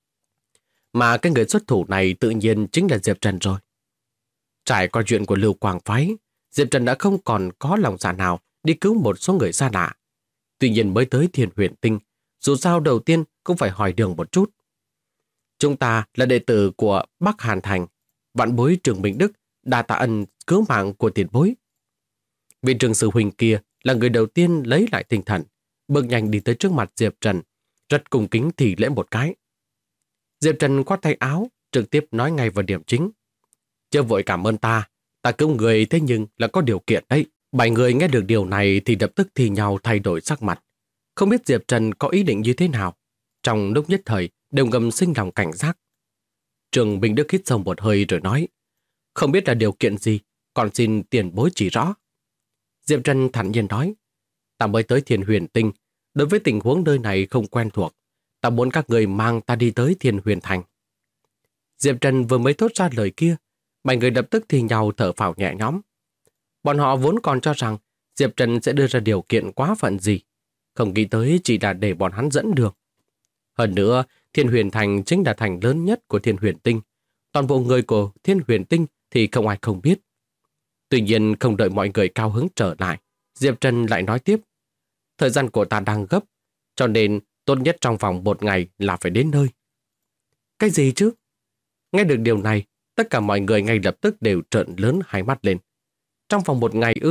[SPEAKER 1] Mà cái người xuất thủ này tự nhiên chính là Diệp Trần rồi. Trải qua chuyện của Lưu Quang Phái, Diệp Trần đã không còn có lòng dạ nào đi cứu một số người xa lạ. Tuy nhiên mới tới Thiên Huyền Tinh, dù sao đầu tiên cũng phải hỏi đường một chút. Chúng ta là đệ tử của Bắc Hàn Thành, vạn bối Trường Minh Đức đa tạ ân cứu mạng của tiền bối. Vị Trường sư huynh kia là người đầu tiên lấy lại tinh thần, bước nhanh đi tới trước mặt Diệp Trần, rất cung kính thì lễ một cái. Diệp Trần khoát tay áo, trực tiếp nói ngay vào điểm chính. Chưa vội cảm ơn ta cứu người thế nhưng là có điều kiện đấy. 7 người nghe được điều này thì lập tức thì nhau thay đổi sắc mặt. Không biết Diệp Trần có ý định như thế nào. Trong lúc nhất thời đều ngầm sinh lòng cảnh giác. Trường Minh Đức hít sâu một hơi rồi nói: Không biết là điều kiện gì, còn xin tiền bối chỉ rõ. Diệp Trần thản nhiên nói: Ta mới tới Thiên Huyền Tinh, đối với tình huống nơi này không quen thuộc. Ta muốn các người mang ta đi tới Thiên Huyền Thành. Diệp Trần vừa mới thốt ra lời kia, 7 người lập tức thì nhau thở phào nhẹ nhõm. Bọn họ vốn còn cho rằng Diệp Trần sẽ đưa ra điều kiện quá phận gì, không nghĩ tới chỉ là để bọn hắn dẫn đường. Hơn nữa, Thiên Huyền Thành chính là thành lớn nhất của Thiên Huyền Tinh. Toàn bộ người của Thiên Huyền Tinh thì không ai không biết. Tuy nhiên không đợi mọi người cao hứng trở lại, Diệp Trần lại nói tiếp: Thời gian của ta đang gấp, cho nên tốt nhất trong vòng 1 ngày là phải đến nơi. Cái gì chứ? Nghe được điều này, tất cả mọi người ngay lập tức đều trợn lớn hai mắt lên. Trong vòng 1 ngày ư?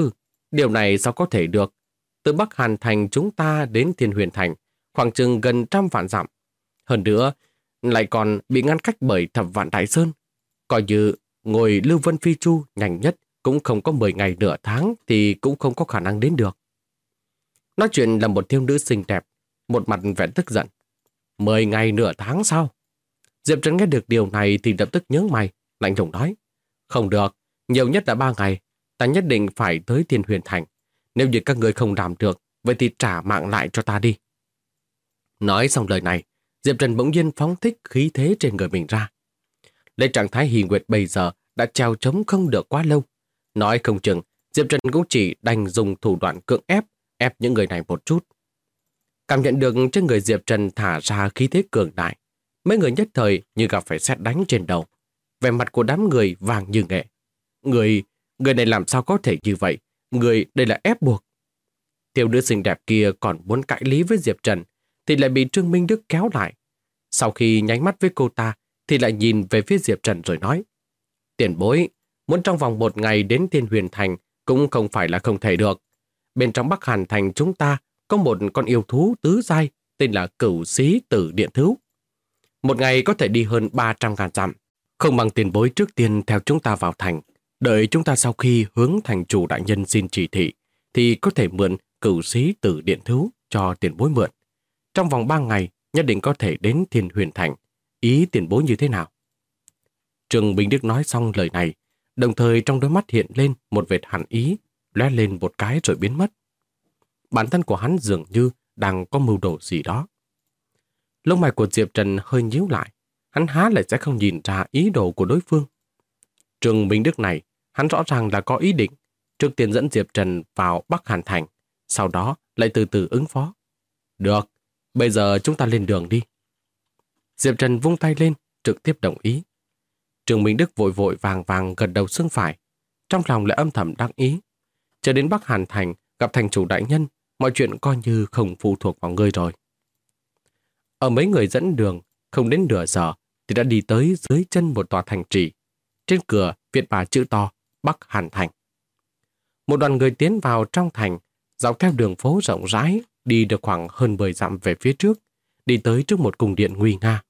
[SPEAKER 1] Điều này sao có thể được? Từ Bắc Hàn Thành chúng ta đến Thiên Huyền Thành, khoảng chừng gần 100 vạn dặm. Hơn nữa, lại còn bị ngăn cách bởi Thập Vạn Đại Sơn. Coi như ngồi Lưu Vân Phi Chu nhanh nhất cũng không có 10 ngày nửa tháng thì cũng không có khả năng đến được. Nói chuyện là một thiếu nữ xinh đẹp, một mặt vẻ tức giận. 10 ngày nửa tháng sao? Diệp Trần nghe được điều này thì lập tức nhớ mày, lạnh lùng nói. Không được, nhiều nhất là 3 ngày, ta nhất định phải tới Thiên Huyền Thành. Nếu như các người không làm được, vậy thì trả mạng lại cho ta đi. Nói xong lời này, Diệp Trần bỗng nhiên phóng thích khí thế trên người mình ra. Lấy trạng thái Hỷ Nguyệt bây giờ đã treo trống không được quá lâu. Nói không chừng, Diệp Trần cũng chỉ đành dùng thủ đoạn cưỡng ép những người này một chút. Cảm nhận được trên người Diệp Trần thả ra khí thế cường đại, mấy người nhất thời như gặp phải sét đánh trên đầu. Vẻ mặt của đám người vàng như nghệ. Người này làm sao có thể như vậy? Người đây là ép buộc. Tiểu nữ xinh đẹp kia còn muốn cãi lý với Diệp Trần thì lại bị Trương Minh Đức kéo lại. Sau khi nháy mắt với cô ta thì lại nhìn về phía Diệp Trần rồi nói: Tiền bối, muốn trong vòng 1 ngày đến Thiên Huyền Thành cũng không phải là không thể được. Bên trong Bắc Hàn Thành chúng ta có một con yêu thú tứ giai tên là Cửu Xí Tử Điện Thú. 1 ngày có thể đi hơn 300.000 dặm. Không bằng tiền bối trước tiên theo chúng ta vào thành. Đợi chúng ta sau khi hướng thành chủ đại nhân xin chỉ thị thì có thể mượn Cửu Xí Tử Điện Thú cho tiền bối mượn. Trong vòng 3 ngày nhất định có thể đến Thiên Huyền Thành. Ý tiền bối như thế nào? Trương Bình Đức nói xong lời này, đồng thời trong đôi mắt hiện lên một vệt hàn ý, lóe lên một cái rồi biến mất. Bản thân của hắn dường như đang có mưu đồ gì đó. Lông mày của Diệp Trần hơi nhíu lại, hắn há lại sẽ không nhìn ra ý đồ của đối phương. Trương Bình Đức này, hắn rõ ràng là có ý định, trước tiên dẫn Diệp Trần vào Bắc Hàn Thành, sau đó lại từ từ ứng phó. Được, bây giờ chúng ta lên đường đi. Diệp Trần vung tay lên, trực tiếp đồng ý. Trương Minh Đức vội vội vàng vàng gật đầu xương phải, trong lòng lại âm thầm đắc ý. Chờ đến Bắc Hàn Thành, gặp thành chủ đại nhân, mọi chuyện coi như không phụ thuộc vào ngươi rồi. Ở mấy người dẫn đường, không đến nửa giờ thì đã đi tới dưới chân một tòa thành trì. Trên cửa viết bà chữ to Bắc Hàn Thành. Một đoàn người tiến vào trong thành, dọc theo đường phố rộng rãi, đi được khoảng hơn 10 dặm về phía trước, đi tới trước một cung điện nguy nga.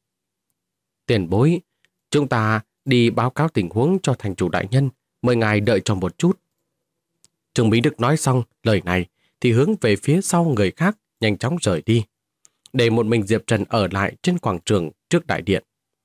[SPEAKER 1] Tiền bối, chúng ta đi báo cáo tình huống cho thành chủ đại nhân, mời ngài đợi cho một chút. Trương Mỹ Đức nói xong lời này thì hướng về phía sau người khác nhanh chóng rời đi, để một mình Diệp Trần ở lại trên quảng trường trước đại điện.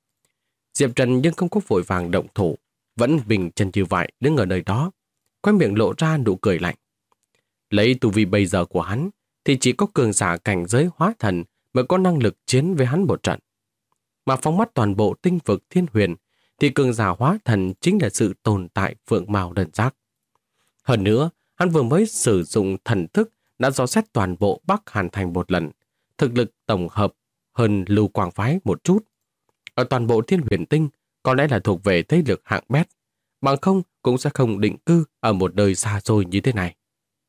[SPEAKER 1] Diệp Trần nhưng không có vội vàng động thủ, vẫn bình chân như vậy đứng ở nơi đó, quay miệng lộ ra nụ cười lạnh. Lấy tu vi bây giờ của hắn thì chỉ có cường giả cảnh giới hóa thần mới có năng lực chiến với hắn một trận. Mà phóng mắt toàn bộ tinh vực thiên huyền thì cường giả hóa thần chính là sự tồn tại phượng mào đơn giác. Hơn nữa, hắn vừa mới sử dụng thần thức đã dò xét toàn bộ Bắc Hàn Thành một lần, thực lực tổng hợp hơn Lưu Quang Phái một chút. Ở toàn bộ thiên huyền tinh có lẽ là thuộc về thế lực hạng bét, bằng không cũng sẽ không định cư ở một nơi xa xôi như thế này.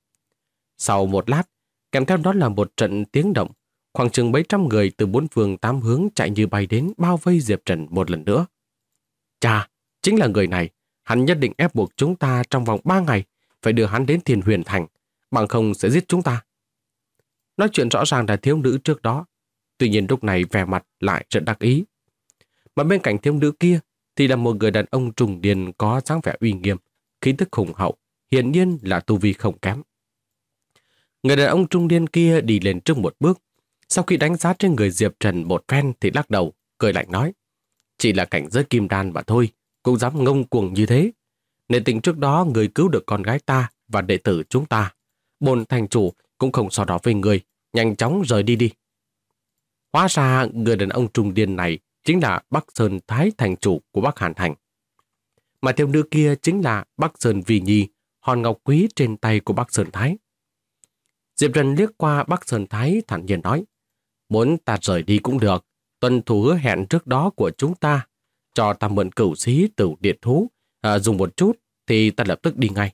[SPEAKER 1] Sau một lát, kèm theo đó là một trận tiếng động, khoảng chừng mấy trăm người từ 4 phương 8 hướng chạy như bay đến bao vây Diệp Trần một lần nữa. Chà, chính là người này, hắn nhất định ép buộc chúng ta trong vòng 3 ngày phải đưa hắn đến Thiên Huyền Thành, bằng không sẽ giết chúng ta. Nói chuyện rõ ràng là thiếu nữ trước đó, tuy nhiên lúc này vẻ mặt lại rất đắc ý. Mà bên cạnh thiếu nữ kia thì là một người đàn ông trùng niên có dáng vẻ uy nghiêm, khí tức hùng hậu, hiển nhiên là tu vi không kém. Người đàn ông trung niên kia đi lên trước một bước, sau khi đánh giá trên người Diệp Trần một phen thì lắc đầu, cười lạnh nói: chỉ là cảnh giới kim đan mà thôi, cũng dám ngông cuồng như thế. Nên tình trước đó người cứu được con gái ta và đệ tử chúng ta, bổn thành chủ cũng không so đo với người, nhanh chóng rời đi đi. Hóa ra người đàn ông trung niên này chính là Bắc Sơn Thái thành chủ của Bắc Hàn Thành. Mà thiếu nữ kia chính là Bắc Sơn Vì Nhi, hòn ngọc quý trên tay của Bắc Sơn Thái. Diệp Trần liếc qua Bắc Sơn Thái thản nhiên nói: muốn ta rời đi cũng được, tuân thủ hứa hẹn trước đó của chúng ta, cho ta mượn Cửu Xí Tử Điện Thú, dùng một chút thì ta lập tức đi ngay.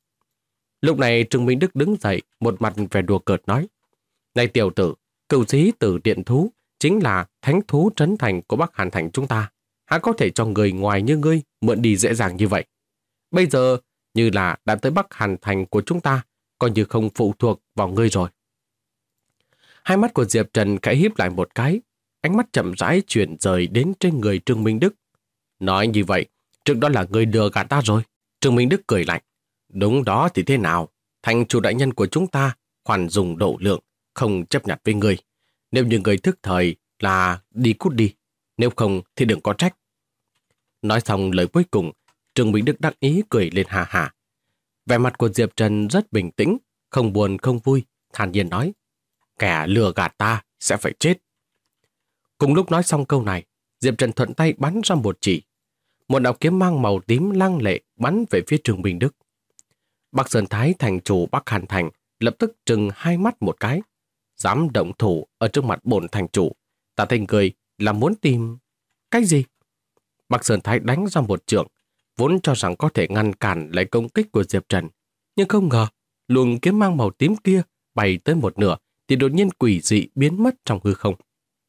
[SPEAKER 1] Lúc này Trương Minh Đức đứng dậy, một mặt vẻ đùa cợt nói: này tiểu tử, Cửu Xí Tử Điện Thú chính là thánh thú trấn thành của Bắc Hàn Thành chúng ta, há có thể cho người ngoài như ngươi mượn đi dễ dàng như vậy. Bây giờ như là đã tới Bắc Hàn Thành của chúng ta, coi như không phụ thuộc vào ngươi rồi. Hai mắt của Diệp Trần khẽ híp lại một cái, ánh mắt chậm rãi chuyển rời đến trên người Trương Minh Đức. Nói như vậy, trước đó là ngươi lừa gạt ta rồi. Trương Minh Đức cười lạnh. Đúng đó thì thế nào? Thành chủ đại nhân của chúng ta, khoan dùng độ lượng, không chấp nhận với ngươi. Nếu như ngươi thức thời là đi cút đi, nếu không thì đừng có trách. Nói xong lời cuối cùng, Trương Minh Đức đắc ý cười lên hà hà. Vẻ mặt của Diệp Trần rất bình tĩnh, không buồn không vui, thản nhiên nói. Kẻ lừa gạt ta sẽ phải chết. Cùng lúc nói xong câu này, Diệp Trần thuận tay bắn ra một chỉ. Một đạo kiếm mang màu tím lăng lệ bắn về phía Trương Minh Đức. Bắc Sơn Thái thành chủ Bắc Hàn Thành lập tức trừng hai mắt một cái. Dám động thủ ở trước mặt bổn thành chủ. Ta thành cười là muốn tìm... Cái gì? Bắc Sơn Thái đánh ra một chưởng, vốn cho rằng có thể ngăn cản lại công kích của Diệp Trần. Nhưng không ngờ, luồng kiếm mang màu tím kia bay tới một nửa thì đột nhiên quỷ dị biến mất trong hư không.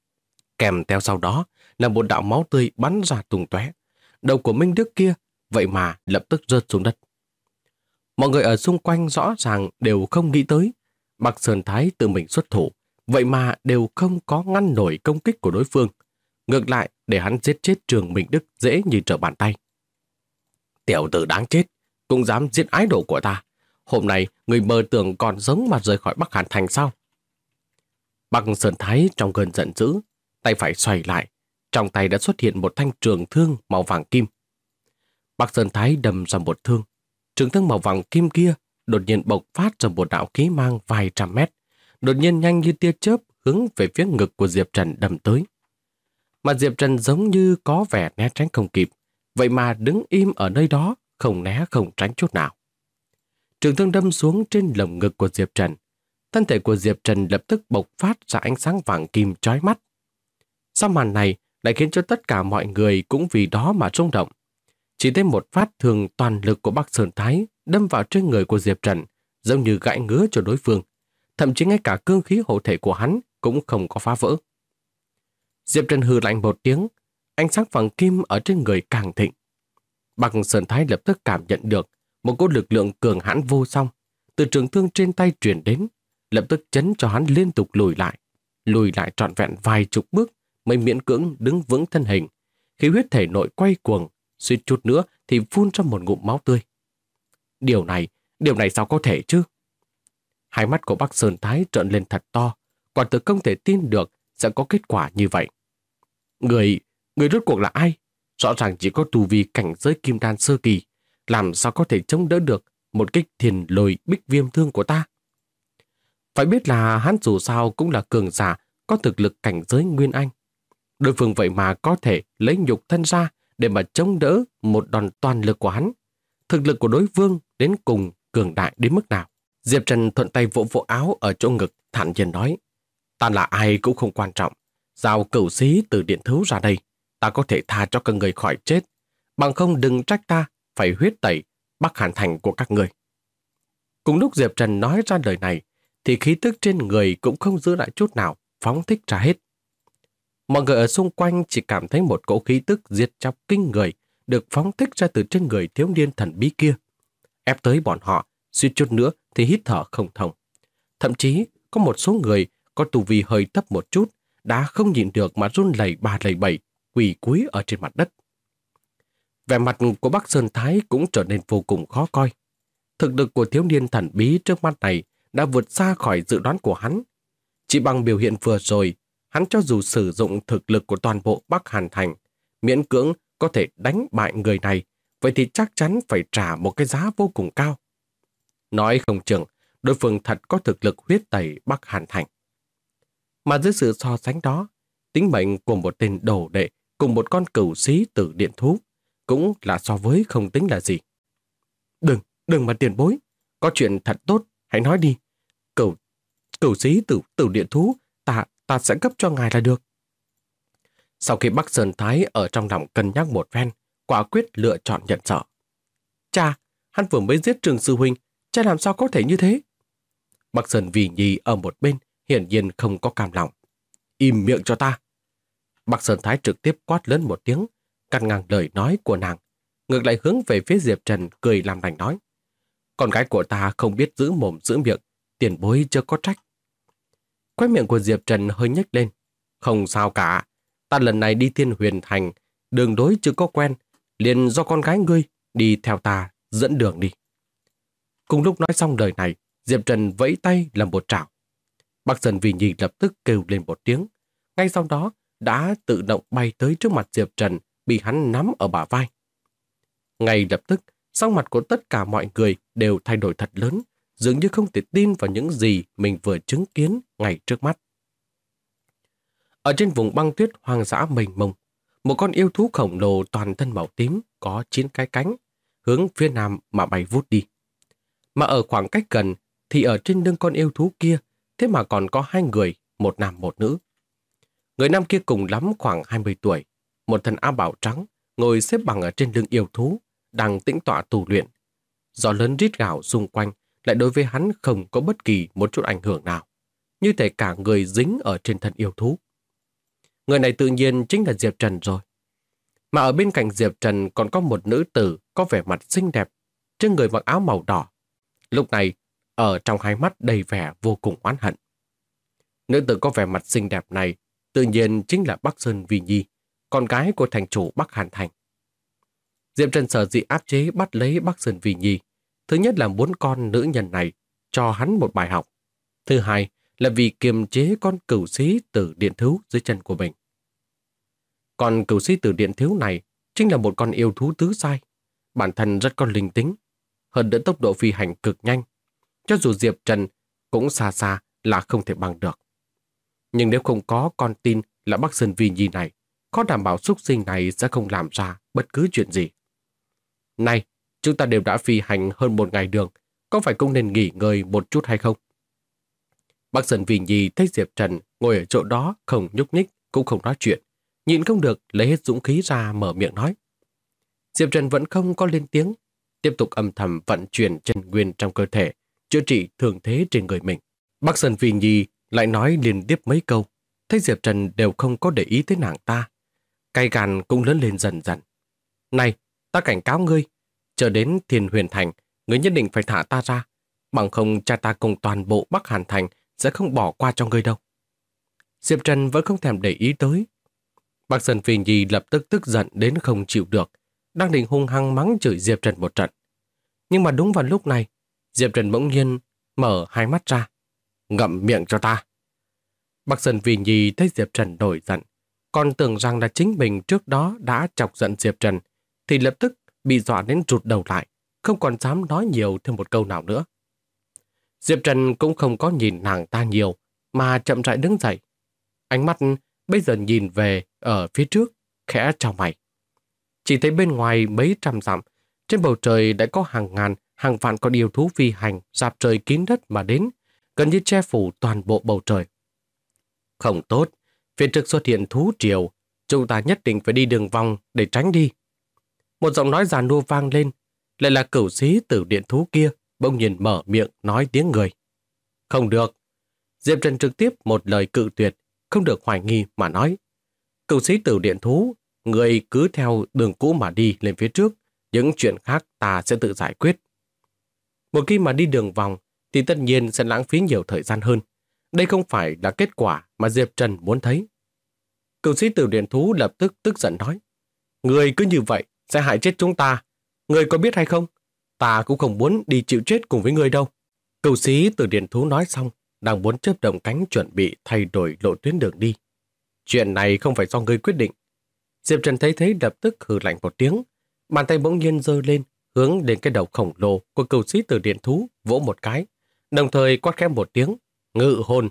[SPEAKER 1] Kèm theo sau đó là một đạo máu tươi bắn ra tung tóe. Đầu của Minh Đức kia vậy mà lập tức rớt xuống đất. Mọi người ở xung quanh rõ ràng đều không nghĩ tới Bắc Sơn Thái tự mình xuất thủ, vậy mà đều không có ngăn nổi công kích của đối phương. Ngược lại, để hắn giết chết Trương Minh Đức dễ như trở bàn tay. Tiểu tử đáng chết, cũng dám giết ái đồ của ta. Hôm nay, người mơ tưởng còn giống mà rời khỏi Bắc Hàn Thành sao? Bắc Sơn Thái trong cơn giận dữ, tay phải xoay lại, trong tay đã xuất hiện một thanh trường thương màu vàng kim. Bắc Sơn Thái đâm ra một thương. Trường thương màu vàng kim kia đột nhiên bộc phát ra một đạo khí mang vài trăm mét, đột nhiên nhanh như tia chớp hướng về phía ngực của Diệp Trần đâm tới. Mà Diệp Trần giống như có vẻ né tránh không kịp, vậy mà đứng im ở nơi đó, không né không tránh chút nào. Trường thương đâm xuống trên lồng ngực của Diệp Trần. Thân thể của Diệp Trần lập tức bộc phát ra ánh sáng vàng kim chói mắt. Sau màn này lại khiến cho tất cả mọi người cũng vì đó mà rung động. Chỉ thấy một phát thương toàn lực của Bắc Sơn Thái đâm vào trên người của Diệp Trần, giống như gãi ngứa cho đối phương. Thậm chí ngay cả cương khí hộ thể của hắn cũng không có phá vỡ. Diệp Trần hừ lạnh một tiếng, ánh sáng vàng kim ở trên người càng thịnh. Bắc Sơn Thái lập tức cảm nhận được một cỗ lực lượng cường hãn vô song từ trường thương trên tay truyền đến, lập tức chấn cho hắn liên tục lùi lại trọn vẹn vài chục bước mới miễn cưỡng đứng vững thân hình. Khí huyết thể nội quay cuồng, suýt chút nữa thì phun ra một ngụm máu tươi. Điều này sao có thể chứ? Hai mắt của Bắc Sơn Thái trợn lên thật to, quả thực không thể tin được sẽ có kết quả như vậy. Người rốt cuộc là ai? Rõ ràng chỉ có tu vi cảnh giới kim đan sơ kỳ, làm sao có thể chống đỡ được một kích thiền lôi bích viêm thương của ta? Phải biết là hắn dù sao cũng là cường giả có thực lực cảnh giới nguyên anh. Đối phương vậy mà có thể lấy nhục thân ra để mà chống đỡ một đòn toàn lực của hắn. Thực lực của đối phương đến cùng cường đại đến mức nào? Diệp Trần thuận tay vỗ vỗ áo ở chỗ ngực, thản nhiên nói: Ta là ai cũng không quan trọng. Giao cửu sĩ từ điện thú ra đây, ta có thể tha cho các người khỏi chết. Bằng không đừng trách ta phải huyết tẩy Bắc Hàn Thành của các người. Cùng lúc Diệp Trần nói ra lời này, thì khí tức trên người cũng không giữ lại chút nào, phóng thích ra hết. Mọi người ở xung quanh chỉ cảm thấy một cỗ khí tức giết chóc kinh người được phóng thích ra từ trên người thiếu niên thần bí kia. Ép tới bọn họ, suýt chút nữa thì hít thở không thông. Thậm chí có một số người có tu vi hơi thấp một chút đã không nhịn được mà run lẩy ba lẩy bẩy, quỳ cúi ở trên mặt đất. Vẻ mặt của Bắc Sơn Thái cũng trở nên vô cùng khó coi. Thực lực của thiếu niên thần bí trước mắt này đã vượt xa khỏi dự đoán của hắn. Chỉ bằng biểu hiện vừa rồi, hắn cho dù sử dụng thực lực của toàn bộ Bắc Hàn Thành, miễn cưỡng có thể đánh bại người này, vậy thì chắc chắn phải trả một cái giá vô cùng cao. Nói không chừng, đối phương thật có thực lực huyết tẩy Bắc Hàn Thành. Mà dưới sự so sánh đó, tính mệnh của một tên đồ đệ cùng một con cửu sĩ tử điện thú cũng là so với không tính là gì. Đừng mà tiền bối, có chuyện thật tốt, hãy nói đi. Cửu sĩ tử điện thú, ta sẽ cấp cho ngài là được. Sau khi Bắc Sơn Thái ở trong lòng cân nhắc một phen, quả quyết lựa chọn nhận sợ. Cha, hắn vừa mới giết Trường sư huynh, cha làm sao có thể như thế? Bắc Sơn Vì Nhi ở một bên hiển nhiên không có cam lòng. Im miệng cho ta. Bắc Sơn Thái trực tiếp quát lớn một tiếng, cắt ngang lời nói của nàng, ngược lại hướng về phía Diệp Trần cười làm lành nói: Con gái của ta không biết giữ mồm giữ miệng, tiền bối chưa có trách. Khóe miệng của Diệp Trần hơi nhếch lên. Không sao cả, ta lần này đi Thiên Huyền Thành, đường đối chưa có quen, liền do con gái ngươi đi theo ta dẫn đường đi. Cùng lúc nói xong lời này, Diệp Trần vẫy tay làm một trảo. Bắc Dân Vì Nhi lập tức kêu lên một tiếng. Ngay sau đó đã tự động bay tới trước mặt Diệp Trần, bị hắn nắm ở bả vai. Ngay lập tức, sắc mặt của tất cả mọi người đều thay đổi thật lớn, dường như không thể tin vào những gì mình vừa chứng kiến ngay trước mắt. Ở trên vùng băng tuyết hoang dã mênh mông, một con yêu thú khổng lồ toàn thân màu tím có 9 cái cánh, hướng phía nam mà bay vút đi. Mà ở khoảng cách gần thì ở trên lưng con yêu thú kia, thế mà còn có 2 người, một nam một nữ. Người nam kia cùng lắm khoảng 20 tuổi, một thân áo bào trắng, ngồi xếp bằng ở trên lưng yêu thú, đang tĩnh tọa tu luyện. Gió lớn rít gào xung quanh lại đối với hắn không có bất kỳ một chút ảnh hưởng nào, như thể cả người dính ở trên thân yêu thú. Người này tự nhiên chính là Diệp Trần rồi. Mà ở bên cạnh Diệp Trần còn có một nữ tử có vẻ mặt xinh đẹp, trên người mặc áo màu đỏ. Lúc này, ở trong hai mắt đầy vẻ vô cùng oán hận. Nữ tử có vẻ mặt xinh đẹp này tự nhiên chính là Bắc Sơn Vi Nhi, con gái của thành chủ Bắc Hàn Thành. Diệp Trần sở dĩ áp chế bắt lấy Bắc Sơn Vi Nhi, thứ nhất là muốn con nữ nhân này cho hắn một bài học. Thứ hai là vì kiềm chế con cửu sĩ tử điện thú dưới chân của mình. Con cửu sĩ tử điện thiếu này chính là một con yêu thú tứ giai, bản thân rất có linh tính, hơn nữa tốc độ phi hành cực nhanh. Cho dù Diệp Trần cũng xa xa là không thể bằng được. Nhưng nếu không có con tin là Bắc Sơn Vi Nhi này, có đảm bảo súc sinh này sẽ không làm ra bất cứ chuyện gì. Này, chúng ta đều đã phi hành hơn 1 ngày đường, có phải cũng nên nghỉ ngơi một chút hay không? Bắc Sơn Vi Nhi thấy Diệp Trần ngồi ở chỗ đó không nhúc nhích, cũng không nói chuyện, nhịn không được lấy hết dũng khí ra mở miệng nói. Diệp Trần vẫn không có lên tiếng, tiếp tục âm thầm vận chuyển chân nguyên trong cơ thể, chữa trị thương thế trên người mình. Bắc Sơn Vi Nhi lại nói liên tiếp mấy câu, thấy Diệp Trần đều không có để ý tới nàng ta. Cay gàn cũng lớn lên dần dần. Này, ta cảnh cáo ngươi, chờ đến Thiên Huyền Thành, ngươi nhất định phải thả ta ra, bằng không cha ta cùng toàn bộ Bắc Hàn Thành sẽ không bỏ qua cho ngươi đâu. Diệp Trần vẫn không thèm để ý tới. Bắc Sơn Vi Nhi lập tức tức giận đến không chịu được, đang định hung hăng mắng chửi Diệp Trần một trận. Nhưng mà đúng vào lúc này, Diệp Trần bỗng nhiên mở hai mắt ra. Ngậm miệng cho ta. Bắc Sơn Vi Nhi thấy Diệp Trần nổi giận, còn tưởng rằng là chính mình trước đó đã chọc giận Diệp Trần, thì lập tức bị dọa đến rụt đầu lại, không còn dám nói nhiều thêm một câu nào nữa. Diệp Trần cũng không có nhìn nàng ta nhiều, mà chậm rãi đứng dậy. Ánh mắt bây giờ nhìn về ở phía trước, khẽ chau mày. Chỉ thấy bên ngoài mấy trăm dặm, trên bầu trời đã có hàng ngàn, hàng vạn con yêu thú phi hành rạp trời kín đất mà đến, gần như che phủ toàn bộ bầu trời. Không tốt, phía trước xuất hiện thú triều, chúng ta nhất định phải đi đường vòng để tránh đi. Một giọng nói già nua vang lên, lại là cửu sĩ tử điện thú kia, bỗng nhiên mở miệng nói tiếng người. Không được. Diệp Trần trực tiếp một lời cự tuyệt, không được hoài nghi mà nói. Cửu sĩ tử điện thú, người cứ theo đường cũ mà đi lên phía trước, những chuyện khác ta sẽ tự giải quyết. Một khi mà đi đường vòng, thì tất nhiên sẽ lãng phí nhiều thời gian hơn. Đây không phải là kết quả mà Diệp Trần muốn thấy. Cửu sĩ tử điện thú lập tức tức giận nói. Người cứ như vậy sẽ hại chết chúng ta. Người có biết hay không? Ta cũng không muốn đi chịu chết cùng với người đâu. Cửu sĩ tử điện thú nói xong, đang muốn chớp động cánh chuẩn bị thay đổi lộ tuyến đường đi. Chuyện này không phải do ngươi quyết định. Diệp Trần thấy thế lập tức hừ lạnh một tiếng, bàn tay bỗng nhiên giơ lên, hướng đến cái đầu khổng lồ của cửu sĩ tử điện thú vỗ một cái, đồng thời quát khẽ một tiếng, ngự hồn.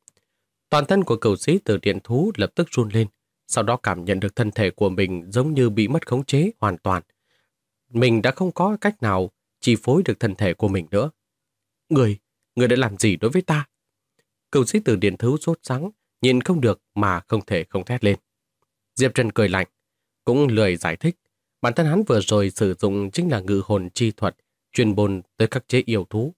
[SPEAKER 1] Toàn thân của cửu sĩ tử điện thú lập tức run lên, sau đó cảm nhận được thân thể của mình giống như bị mất khống chế hoàn toàn. Mình đã không có cách nào chi phối được thân thể của mình nữa. Người đã làm gì đối với ta? Cửu sĩ tử điện thú sốt sắng, nhìn không được mà không thể không thét lên. Diệp Trần cười lạnh, cũng lười giải thích. Bản thân hắn vừa rồi sử dụng chính là ngự hồn chi thuật, chuyên môn tới khắc chế yêu thú.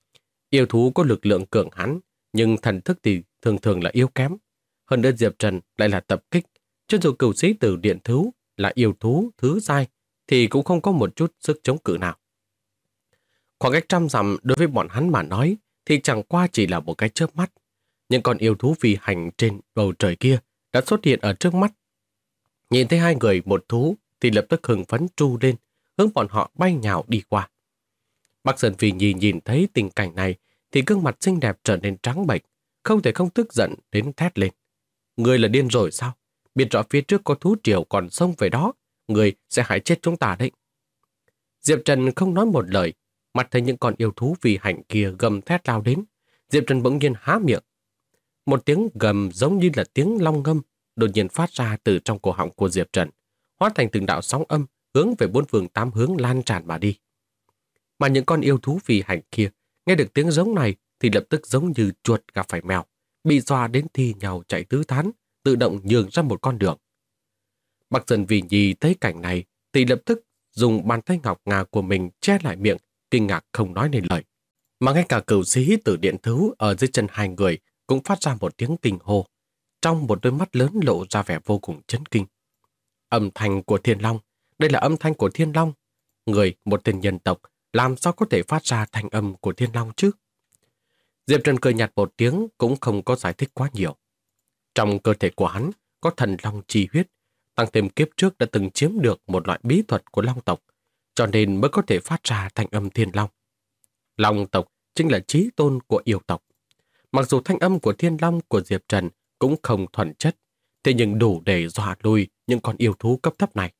[SPEAKER 1] Yêu thú có lực lượng cường hãn, nhưng thần thức thì thường thường là yếu kém. Hơn nữa Diệp Trần lại là tập kích, cho dù cửu sĩ tử điện thú là yêu thú thứ giai, thì cũng không có một chút sức chống cự nào. Khoảng cách trăm dặm đối với bọn hắn mà nói thì chẳng qua chỉ là một cái chớp mắt. Nhưng con yêu thú phi hành trên bầu trời kia đã xuất hiện ở trước mắt. Nhìn thấy hai người một thú thì lập tức hưng phấn tru lên, hướng bọn họ bay nhào đi qua. Bắc Sơn Phi Nhi nhìn thấy tình cảnh này thì gương mặt xinh đẹp trở nên trắng bệch, không thể không tức giận đến thét lên. Người là điên rồi sao? Biết rõ phía trước có thú triều còn xông về đó, người sẽ hại chết chúng ta đấy. Diệp Trần không nói một lời, mặt thấy những con yêu thú phi hành kia gầm thét lao đến. Diệp Trần bỗng nhiên há miệng. Một tiếng gầm giống như là tiếng long ngâm đột nhiên phát ra từ trong cổ họng của Diệp Trần, hóa thành từng đạo sóng âm hướng về bốn phương tám hướng lan tràn mà đi. Mà những con yêu thú phi hành kia nghe được tiếng giống này thì lập tức giống như chuột gặp phải mèo, bị dọa đến thi nhau chạy tứ tán, tự động nhường ra một con đường. Bắc Sơn Vì Nhi thấy cảnh này thì lập tức dùng bàn tay ngọc ngà của mình che lại miệng, kinh ngạc không nói nên lời. Mà ngay cả cửu sĩ Tử Điện Thú ở dưới chân hai người cũng phát ra một tiếng kinh hô, trong một đôi mắt lớn lộ ra vẻ vô cùng chấn kinh. Âm thanh của Thiên Long, đây là âm thanh của Thiên Long. Người, một tên nhân tộc, làm sao có thể phát ra thanh âm của Thiên Long chứ? Diệp Trần cười nhạt một tiếng cũng không có giải thích quá nhiều. Trong cơ thể của hắn có thần long chi huyết, tăng thêm kiếp trước đã từng chiếm được một loại bí thuật của long tộc, cho nên mới có thể phát ra thanh âm Thiên Long. Long tộc chính là chí tôn của yêu tộc. Mặc dù thanh âm của Thiên Long của Diệp Trần cũng không thuần chất, thế nhưng đủ để dọa lui những con yêu thú cấp thấp này.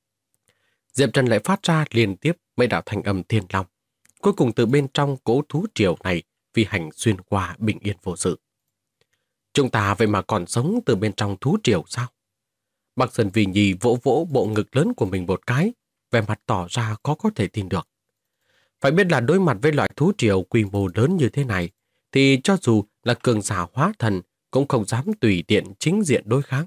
[SPEAKER 1] Diệp Trần lại phát ra liên tiếp mấy đạo thanh âm Thiên Long. Cuối cùng từ bên trong cỗ thú triều này phi hành xuyên qua bình yên vô sự. Chúng ta vậy mà còn sống từ bên trong thú triều sao? Bắc Sơn Vì Nhi vỗ vỗ bộ ngực lớn của mình một cái, vẻ mặt tỏ ra khó có thể tin được. Phải biết là đối mặt với loại thú triều quy mô lớn như thế này, thì cho dù là cường giả hóa thần cũng không dám tùy tiện chính diện đối kháng.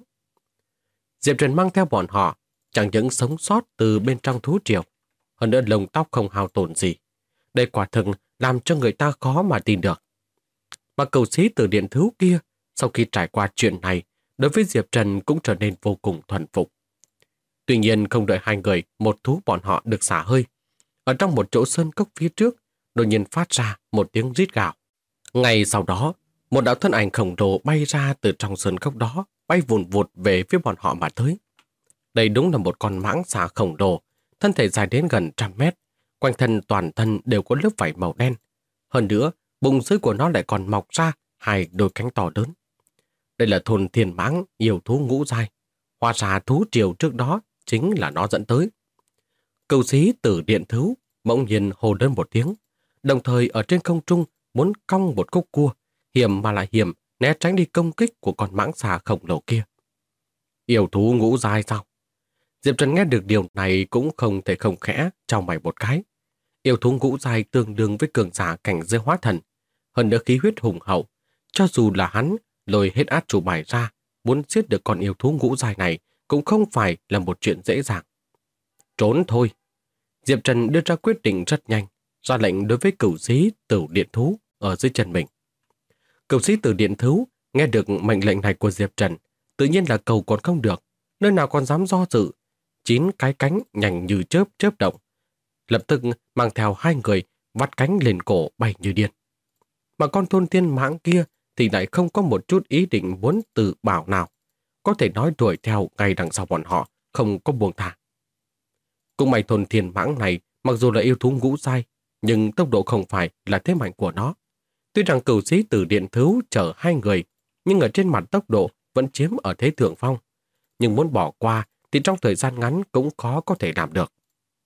[SPEAKER 1] Diệp Trần mang theo bọn họ, chẳng những sống sót từ bên trong thú triều, hơn nữa lông tóc không hao tổn gì. Đây quả thực làm cho người ta khó mà tin được. Mà cầu sĩ Tử Điện Thú kia, sau khi trải qua chuyện này, đối với Diệp Trần cũng trở nên vô cùng thuần phục. Tuy nhiên không đợi hai người, một thú bọn họ được xả hơi. Ở trong một chỗ sơn cốc phía trước, đột nhiên phát ra một tiếng rít gào. Ngay sau đó, một đạo thân ảnh khổng lồ bay ra từ trong sơn cốc đó, bay vụn vụt về phía bọn họ mà tới. Đây đúng là một con mãng xà khổng lồ, thân thể dài đến gần 100 mét, quanh thân toàn thân đều có lớp vảy màu đen. Hơn nữa, bụng dưới của nó lại còn mọc ra hai đôi cánh to lớn. Đây là thôn thiên mãng yêu thú ngũ giai. Hóa ra thú triều trước đó chính là nó dẫn tới. Cửu sĩ Tử Điện Thú bỗng nhiên hô lớn một tiếng, đồng thời ở trên không trung muốn cong một khúc cua, hiểm mà lại hiểm, né tránh đi công kích của con mãng xà khổng lồ kia. Yêu thú ngũ giai sao? Diệp Trần nghe được điều này cũng không thể không khẽ chau mày một cái. Yêu thú ngũ giai tương đương với cường giả cảnh giới hóa thần, hơn nữa khí huyết hùng hậu, cho dù là hắn lôi hết át chủ bài ra, muốn giết được con yêu thú ngũ giai này cũng không phải là một chuyện dễ dàng. Trốn thôi. Diệp Trần đưa ra quyết định rất nhanh, ra lệnh đối với cửu sĩ Tử Điện Thú ở dưới chân mình. Cửu sĩ Tử Điện Thú nghe được mệnh lệnh này của Diệp Trần, tự nhiên là cầu còn không được, nơi nào còn dám do dự. 9 cái cánh nhanh như chớp chớp động, lập tức mang theo hai người vắt cánh lên cổ bay như điên. Mà con thôn thiên mãng kia thì lại không có một chút ý định muốn từ bảo nào, có thể nói đuổi theo ngay đằng sau bọn họ, không có buông thả. Cũng may thôn thiên mãng này mặc dù là yêu thú ngũ giai, nhưng tốc độ không phải là thế mạnh của nó. Tuy rằng cửu sĩ Tử Điện Thú chở hai người, nhưng ở trên mặt tốc độ vẫn chiếm ở thế thượng phong. Nhưng muốn bỏ qua thì trong thời gian ngắn cũng khó có thể làm được.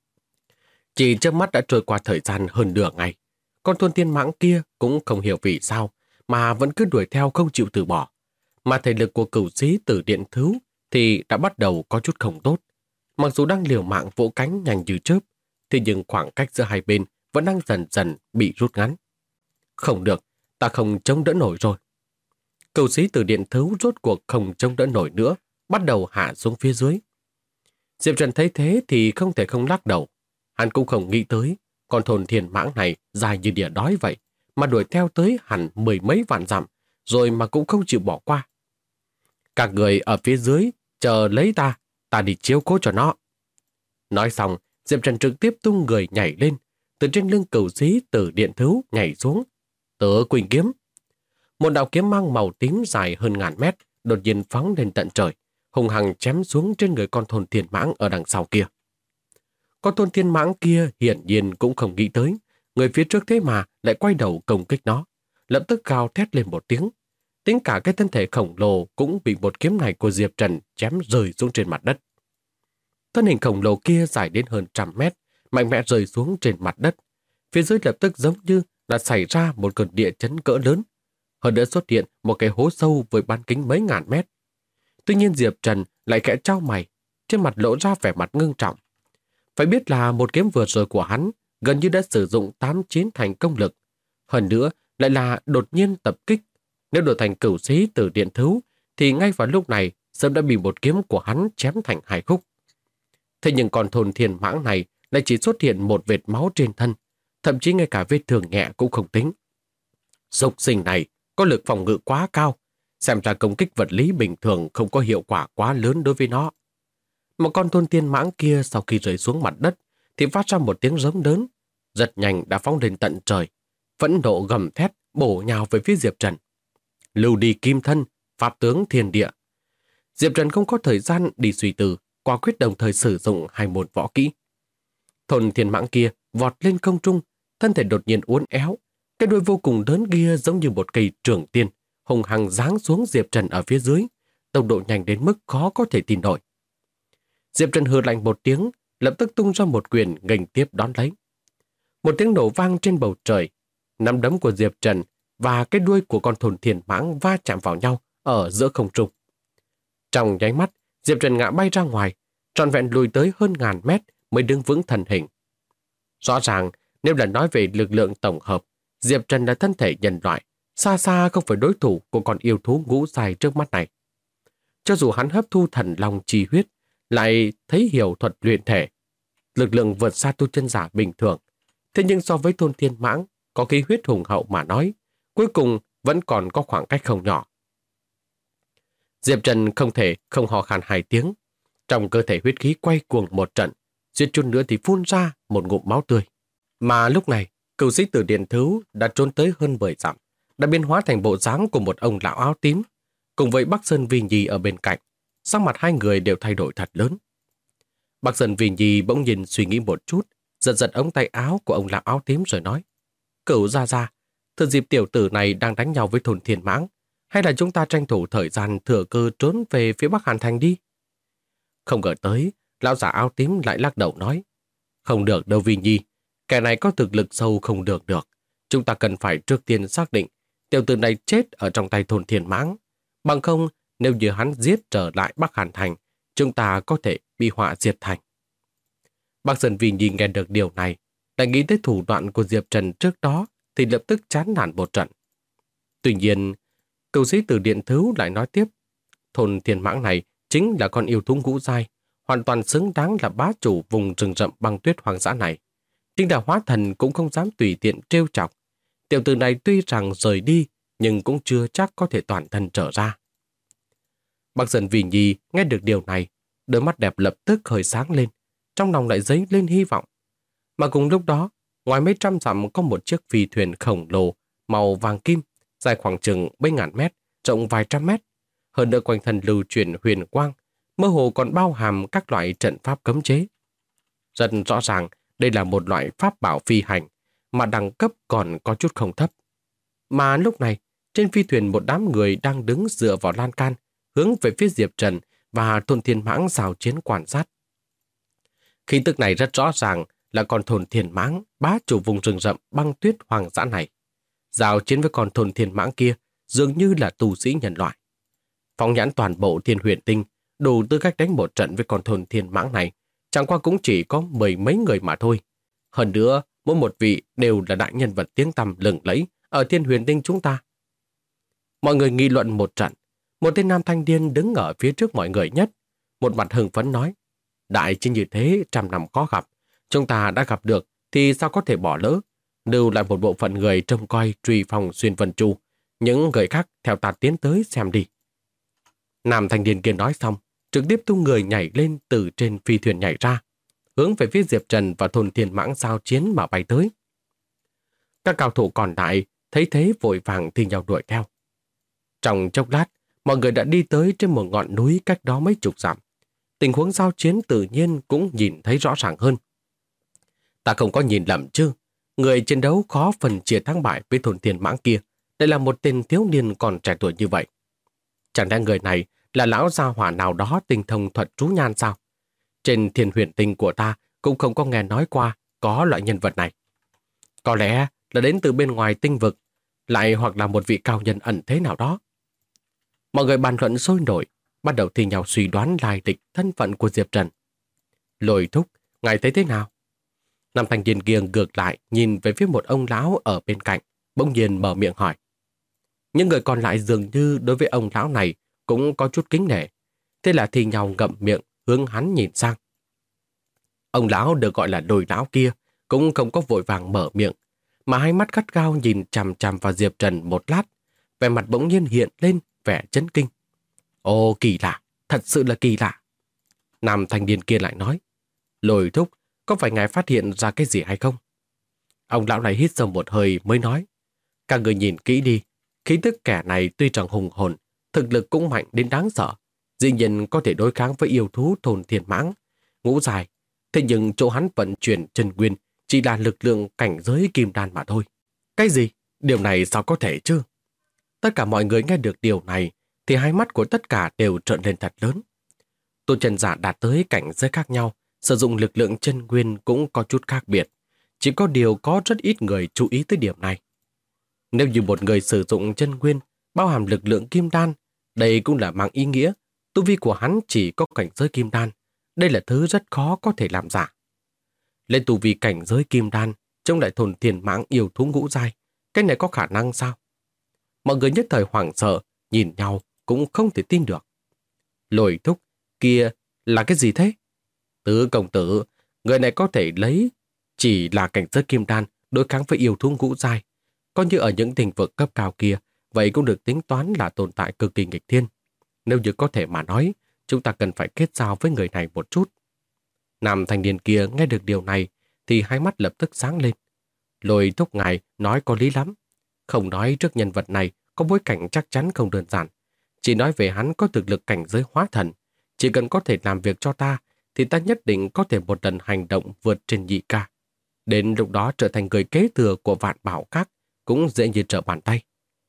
[SPEAKER 1] Chỉ chớp mắt đã trôi qua thời gian hơn nửa ngày. Con thôn thiên mãng kia cũng không hiểu vì sao mà vẫn cứ đuổi theo không chịu từ bỏ. Mà thể lực của cửu sĩ Tử Điện Thú thì đã bắt đầu có chút không tốt. Mặc dù đang liều mạng vỗ cánh nhanh như chớp, thì nhưng khoảng cách giữa hai bên vẫn đang dần dần bị rút ngắn. Không được, ta không chống đỡ nổi rồi. Cửu sĩ Tử Điện Thú rốt cuộc không chống đỡ nổi nữa, bắt đầu hạ xuống phía dưới. Diệp Trần thấy thế thì không thể không lắc đầu. Hắn cũng không nghĩ tới, con thôn thiên mãng này dài như đỉa đói vậy, mà đuổi theo tới hẳn 10 mấy vạn dặm, rồi mà cũng không chịu bỏ qua. Các người ở phía dưới, chờ lấy ta đi chiếu cố cho nó. Nói xong, Diệp Trần trực tiếp tung người nhảy lên, từ trên lưng cửu sĩ Tử Điện Thứu nhảy xuống. Tớ Quỳnh kiếm. Một đạo kiếm mang màu tím dài hơn ngàn mét đột nhiên phóng lên tận trời, hùng hằng chém xuống trên người con thôn thiên mãng ở đằng sau kia. Con thôn thiên mãng kia hiển nhiên cũng không nghĩ tới, người phía trước thế mà lại quay đầu công kích nó, lập tức gào thét lên một tiếng. Tính cả cái thân thể khổng lồ cũng bị một kiếm này của Diệp Trần chém rơi xuống trên mặt đất. Thân hình khổng lồ kia dài đến hơn 100 mét, mạnh mẽ rơi xuống trên mặt đất. Phía dưới lập tức giống như là xảy ra một cơn địa chấn cỡ lớn. Hơn nữa xuất hiện một cái hố sâu với bán kính mấy ngàn mét. Tuy nhiên Diệp Trần lại khẽ chau mày, trên mặt lộ ra vẻ mặt ngưng trọng. Phải biết là một kiếm vừa rồi của hắn gần như đã sử dụng 8-9 thành công lực. Hơn nữa lại là đột nhiên tập kích. Nếu đổi thành cửu sĩ Tử Điện Thứu thì ngay vào lúc này sớm đã bị một kiếm của hắn chém thành hai khúc. Thế nhưng con thôn thiên mãng này lại chỉ xuất hiện một vệt máu trên thân, thậm chí ngay cả vết thương nhẹ cũng không tính. Súc sinh này có lực phòng ngự quá cao, xem ra công kích vật lý bình thường không có hiệu quả quá lớn đối với nó. Một con thôn thiên mãng kia sau khi rơi xuống mặt đất thì phát ra một tiếng rống lớn, rất nhanh đã phóng lên tận trời, phẫn nộ gầm thét bổ nhào về phía Diệp Trần. Lưu đi kim thân, pháp tướng thiên địa. Diệp Trần không có thời gian đi suy tư, quả quyết đồng thời sử dụng hai môn võ kỹ. Thôn thiên mãng kia vọt lên không trung, thân thể đột nhiên uốn éo, cái đuôi vô cùng lớn kia giống như một cây trường tiên, hùng hăng giáng xuống Diệp Trần ở phía dưới, tốc độ nhanh đến mức khó có thể tin nổi. Diệp Trần hừ lạnh một tiếng, lập tức tung ra một quyền nghênh tiếp đón lấy. Một tiếng nổ vang trên bầu trời, nắm đấm của Diệp Trần và cái đuôi của con thôn thiên mãng va chạm vào nhau ở giữa không trung. Trong nháy mắt, Diệp Trần ngã bay ra ngoài, trọn vẹn lùi tới hơn ngàn mét mới đứng vững thân hình. Rõ ràng, nếu là nói về lực lượng tổng hợp, Diệp Trần là thân thể nhân loại, xa xa không phải đối thủ của con yêu thú ngũ dài trước mắt này. Cho dù hắn hấp thu thần long chi huyết, lại thấy hiểu thuật luyện thể, lực lượng vượt xa tu chân giả bình thường, thế nhưng so với thôn thiên mãng có khí huyết hùng hậu mà nói, cuối cùng vẫn còn có khoảng cách không nhỏ. Diệp Trần không thể không hò khan hai tiếng, trong cơ thể huyết khí quay cuồng một trận, suýt chút nữa thì phun ra một ngụm máu tươi. Mà lúc này, cửu sĩ Tử Điện Thứu đã trốn tới hơn 10 dặm, đã biến hóa thành bộ dáng của một ông lão áo tím, cùng với Bắc Sơn Vi Nhi ở bên cạnh. Sắc mặt hai người đều thay đổi thật lớn. Bắc Sơn Vi Nhi bỗng nhìn suy nghĩ một chút, giật giật ống tay áo của ông lão áo tím rồi nói: Cửu gia gia, thừa dịp tiểu tử này đang đánh nhau với thôn thiên mãng, hay là chúng ta tranh thủ thời gian thừa cơ trốn về phía Bắc Hàn Thành đi? Không ngờ tới, lão giả áo tím lại lắc đầu nói: Không được đâu Vi Nhi, kẻ này có thực lực sâu không được. Chúng ta cần phải trước tiên xác định tiểu tử này chết ở trong tay thôn thiên mãng. Bằng không, nếu như hắn giết trở lại Bắc Hàn Thành, chúng ta có thể bị họa diệt thành. Bắc Sơn Vi Nhi nghe được điều này, lại nghĩ tới thủ đoạn của Diệp Trần trước đó thì lập tức chán nản một trận. Tuy nhiên, cửu sĩ Tử Điện Thứu lại nói tiếp: Thôn thiên mãng này chính là con yêu thú ngũ giai, hoàn toàn xứng đáng là bá chủ vùng rừng rậm băng tuyết hoang dã này. Chính là hóa thần cũng không dám tùy tiện trêu chọc. Tiểu tử này tuy rằng rời đi, nhưng cũng chưa chắc có thể toàn thân trở ra. Bắc Sơn Vi Nhi nghe được điều này, đôi mắt đẹp lập tức hơi sáng lên, trong lòng lại dấy lên hy vọng. Mà cùng lúc đó, ngoài mấy trăm dặm có một chiếc phi thuyền khổng lồ màu vàng kim, dài khoảng chừng mấy ngàn mét, rộng vài trăm mét. Hơn nữa quanh thân lưu chuyển huyền quang, mơ hồ còn bao hàm các loại trận pháp cấm chế. Rất rõ ràng, đây là một loại pháp bảo phi hành, mà đẳng cấp còn có chút không thấp. Mà lúc này, trên phi thuyền một đám người đang đứng dựa vào lan can, hướng về phía Diệp Trần và thôn thiên mãng giao chiến quan sát. Khí tức này rất rõ ràng là con thôn thiên mãng bá chủ vùng rừng rậm băng tuyết hoang dã này. Giao chiến với con thôn thiên mãng kia dường như là tu sĩ nhân loại. Phóng nhãn toàn bộ Thiên Huyền Tinh, đủ tư cách đánh một trận với con thôn thiên mãng này, chẳng qua cũng chỉ có 10 mấy người mà thôi. Hơn nữa, mỗi một vị đều là đại nhân vật tiếng tăm lừng lẫy ở Thiên Huyền Tinh chúng ta. Mọi người nghị luận một trận. Một tên nam thanh niên đứng ở phía trước mọi người nhất, một mặt hưng phấn nói: Đại chiến như thế 100 năm khó gặp, chúng ta đã gặp được thì sao có thể bỏ lỡ? Lưu lại một bộ phận người trông coi truy phòng xuyên vân chu, những người khác theo ta tiến tới xem đi. Nam thanh niên kia nói xong, trực tiếp tung người nhảy lên từ trên phi thuyền nhảy ra, hướng về phía Diệp Trần và thôn Thiên Mãng giao chiến mà bay tới. Các cao thủ còn lại thấy thế vội vàng thi nhau đuổi theo. Trong chốc lát, mọi người đã đi tới trên một ngọn núi cách đó mấy chục dặm. Tình huống giao chiến tự nhiên cũng nhìn thấy rõ ràng hơn. Ta không có nhìn lầm chứ? Người chiến đấu khó phần chia thắng bại với thôn Thiên Mãng kia. Đây là một tên thiếu niên còn trẻ tuổi như vậy. Chẳng lẽ người này là lão gia hỏa nào đó tinh thông thuật trú nhan sao? Trên Thiên Huyền Tinh của ta cũng không có nghe nói qua có loại nhân vật này. Có lẽ là đến từ bên ngoài tinh vực, lại hoặc là một vị cao nhân ẩn thế nào đó. Mọi người bàn luận sôi nổi, bắt đầu thi nhau suy đoán lai lịch thân phận của Diệp Trần. Lôi thúc, ngài thấy thế nào? Nam thanh niên kia ngược lại nhìn về phía một ông lão ở bên cạnh, bỗng nhiên mở miệng hỏi. Những người còn lại dường như đối với ông lão này cũng có chút kính nể, thế là thi nhau ngậm miệng hướng hắn nhìn sang. Ông lão được gọi là Lôi lão kia cũng không có vội vàng mở miệng, mà hai mắt gắt gao nhìn chằm chằm vào Diệp Trần một lát, vẻ mặt bỗng nhiên hiện lên vẻ chấn kinh. Ồ, kỳ lạ, thật sự là kỳ lạ. Nam thanh niên kia lại nói, Lôi thúc, có phải ngài phát hiện ra cái gì hay không? Ông lão này hít sâu một hơi mới nói, các người nhìn kỹ đi, khí tức kẻ này tuy chẳng hùng hồn, thực lực cũng mạnh đến đáng sợ, dĩ nhiên có thể đối kháng với yêu thú thôn Thiên Mãng, ngũ dài. Thế nhưng chỗ hắn vận chuyển chân nguyên chỉ là lực lượng cảnh giới kim đan mà thôi. Cái gì? Điều này sao có thể chứ? Tất cả mọi người nghe được điều này thì hai mắt của tất cả đều trợn lên thật lớn. Tu chân giả đạt tới cảnh giới khác nhau, sử dụng lực lượng chân nguyên cũng có chút khác biệt. Chỉ có điều có rất ít người chú ý tới điểm này. Nếu như một người sử dụng chân nguyên bao hàm lực lượng kim đan, đây cũng là mang ý nghĩa tu vi của hắn chỉ có cảnh giới kim đan. Đây là thứ rất khó có thể làm giả. Lên tu vi cảnh giới kim đan chống lại thôn Thiên Mãng yêu thú ngũ giai, cái này có khả năng sao? Mọi người nhất thời hoảng sợ, nhìn nhau cũng không thể tin được. Lôi thúc, kia là cái gì thế? Tứ công tử, người này có thể lấy chỉ là cảnh giới kim đan đối kháng với yêu thú ngũ giai. Coi như ở những tình vực cấp cao kia, vậy cũng được tính toán là tồn tại cực kỳ nghịch thiên. Nếu như có thể mà nói, chúng ta cần phải kết giao với người này một chút. Nam thanh niên kia nghe được điều này thì hai mắt lập tức sáng lên. Lôi thúc ngài nói có lý lắm. Không nói trước nhân vật này có bối cảnh chắc chắn không đơn giản. Chỉ nói về hắn có thực lực cảnh giới hóa thần. Chỉ cần có thể làm việc cho ta thì ta nhất định có thể một lần hành động vượt trên nhị ca. Đến lúc đó trở thành người kế thừa của vạn bảo các cũng dễ như trở bàn tay.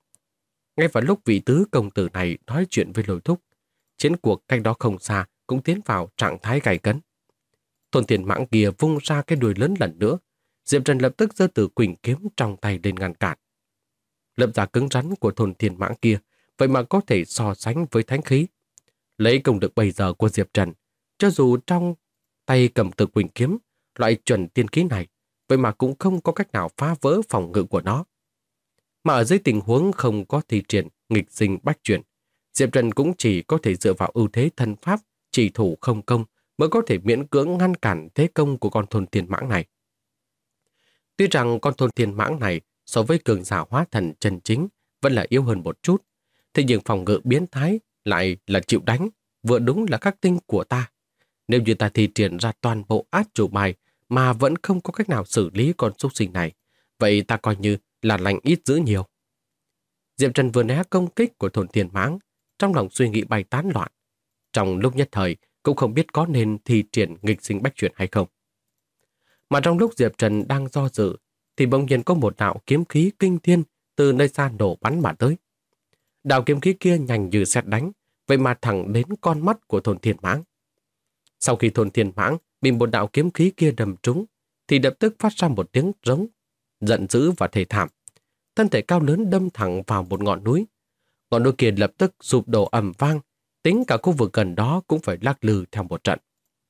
[SPEAKER 1] Ngay vào lúc vị tứ công tử này nói chuyện với Lôi thúc, chiến cuộc cách đó không xa cũng tiến vào trạng thái gay cấn. Thôn Thiên Mãng kia vung ra cái đuôi lớn lần nữa. Diệp Trần lập tức giơ Tử Quỳnh kiếm trong tay lên ngăn cản. Lớp da cứng rắn của thôn Thiên Mãng kia vậy mà có thể so sánh với thánh khí. Lấy công lực bây giờ của Diệp Trần, cho dù trong tay cầm Tử Quỳnh kiếm, loại chuẩn tiên khí này, vậy mà cũng không có cách nào phá vỡ phòng ngự của nó. Mà ở dưới tình huống không có thi triển nghịch sinh bách chuyển, Diệp Trần cũng chỉ có thể dựa vào ưu thế thân pháp, chỉ thủ không công mới có thể miễn cưỡng ngăn cản thế công của con thôn Thiên Mãng này. Tuy rằng con thôn Thiên Mãng này so với cường giả hóa thần chân chính vẫn là yếu hơn một chút, thế nhưng phòng ngự biến thái lại là chịu đánh, vừa đúng là khắc tinh của ta. Nếu như ta thi triển ra toàn bộ át chủ bài mà vẫn không có cách nào xử lý con súc sinh này, vậy ta coi như là lành ít dữ nhiều. Diệp Trần vừa né công kích của thôn Thiên Mãng, trong lòng suy nghĩ bay tán loạn. Trong lúc nhất thời, cũng không biết có nên thi triển nghịch sinh bách chuyển hay không. Mà trong lúc Diệp Trần đang do dự, thì bỗng nhiên có một đạo kiếm khí kinh thiên từ nơi xa nổ bắn mà tới. Đạo kiếm khí kia nhanh như sét đánh, vậy mà thẳng đến con mắt của thôn Thiên Mãng. Sau khi thôn Thiên Mãng bị một đạo kiếm khí kia đâm trúng, thì lập tức phát ra một tiếng rống, giận dữ và thê thảm. Thân thể cao lớn đâm thẳng vào một ngọn núi. Ngọn núi kia lập tức sụp đổ ầm vang, tính cả khu vực gần đó cũng phải lắc lư theo một trận.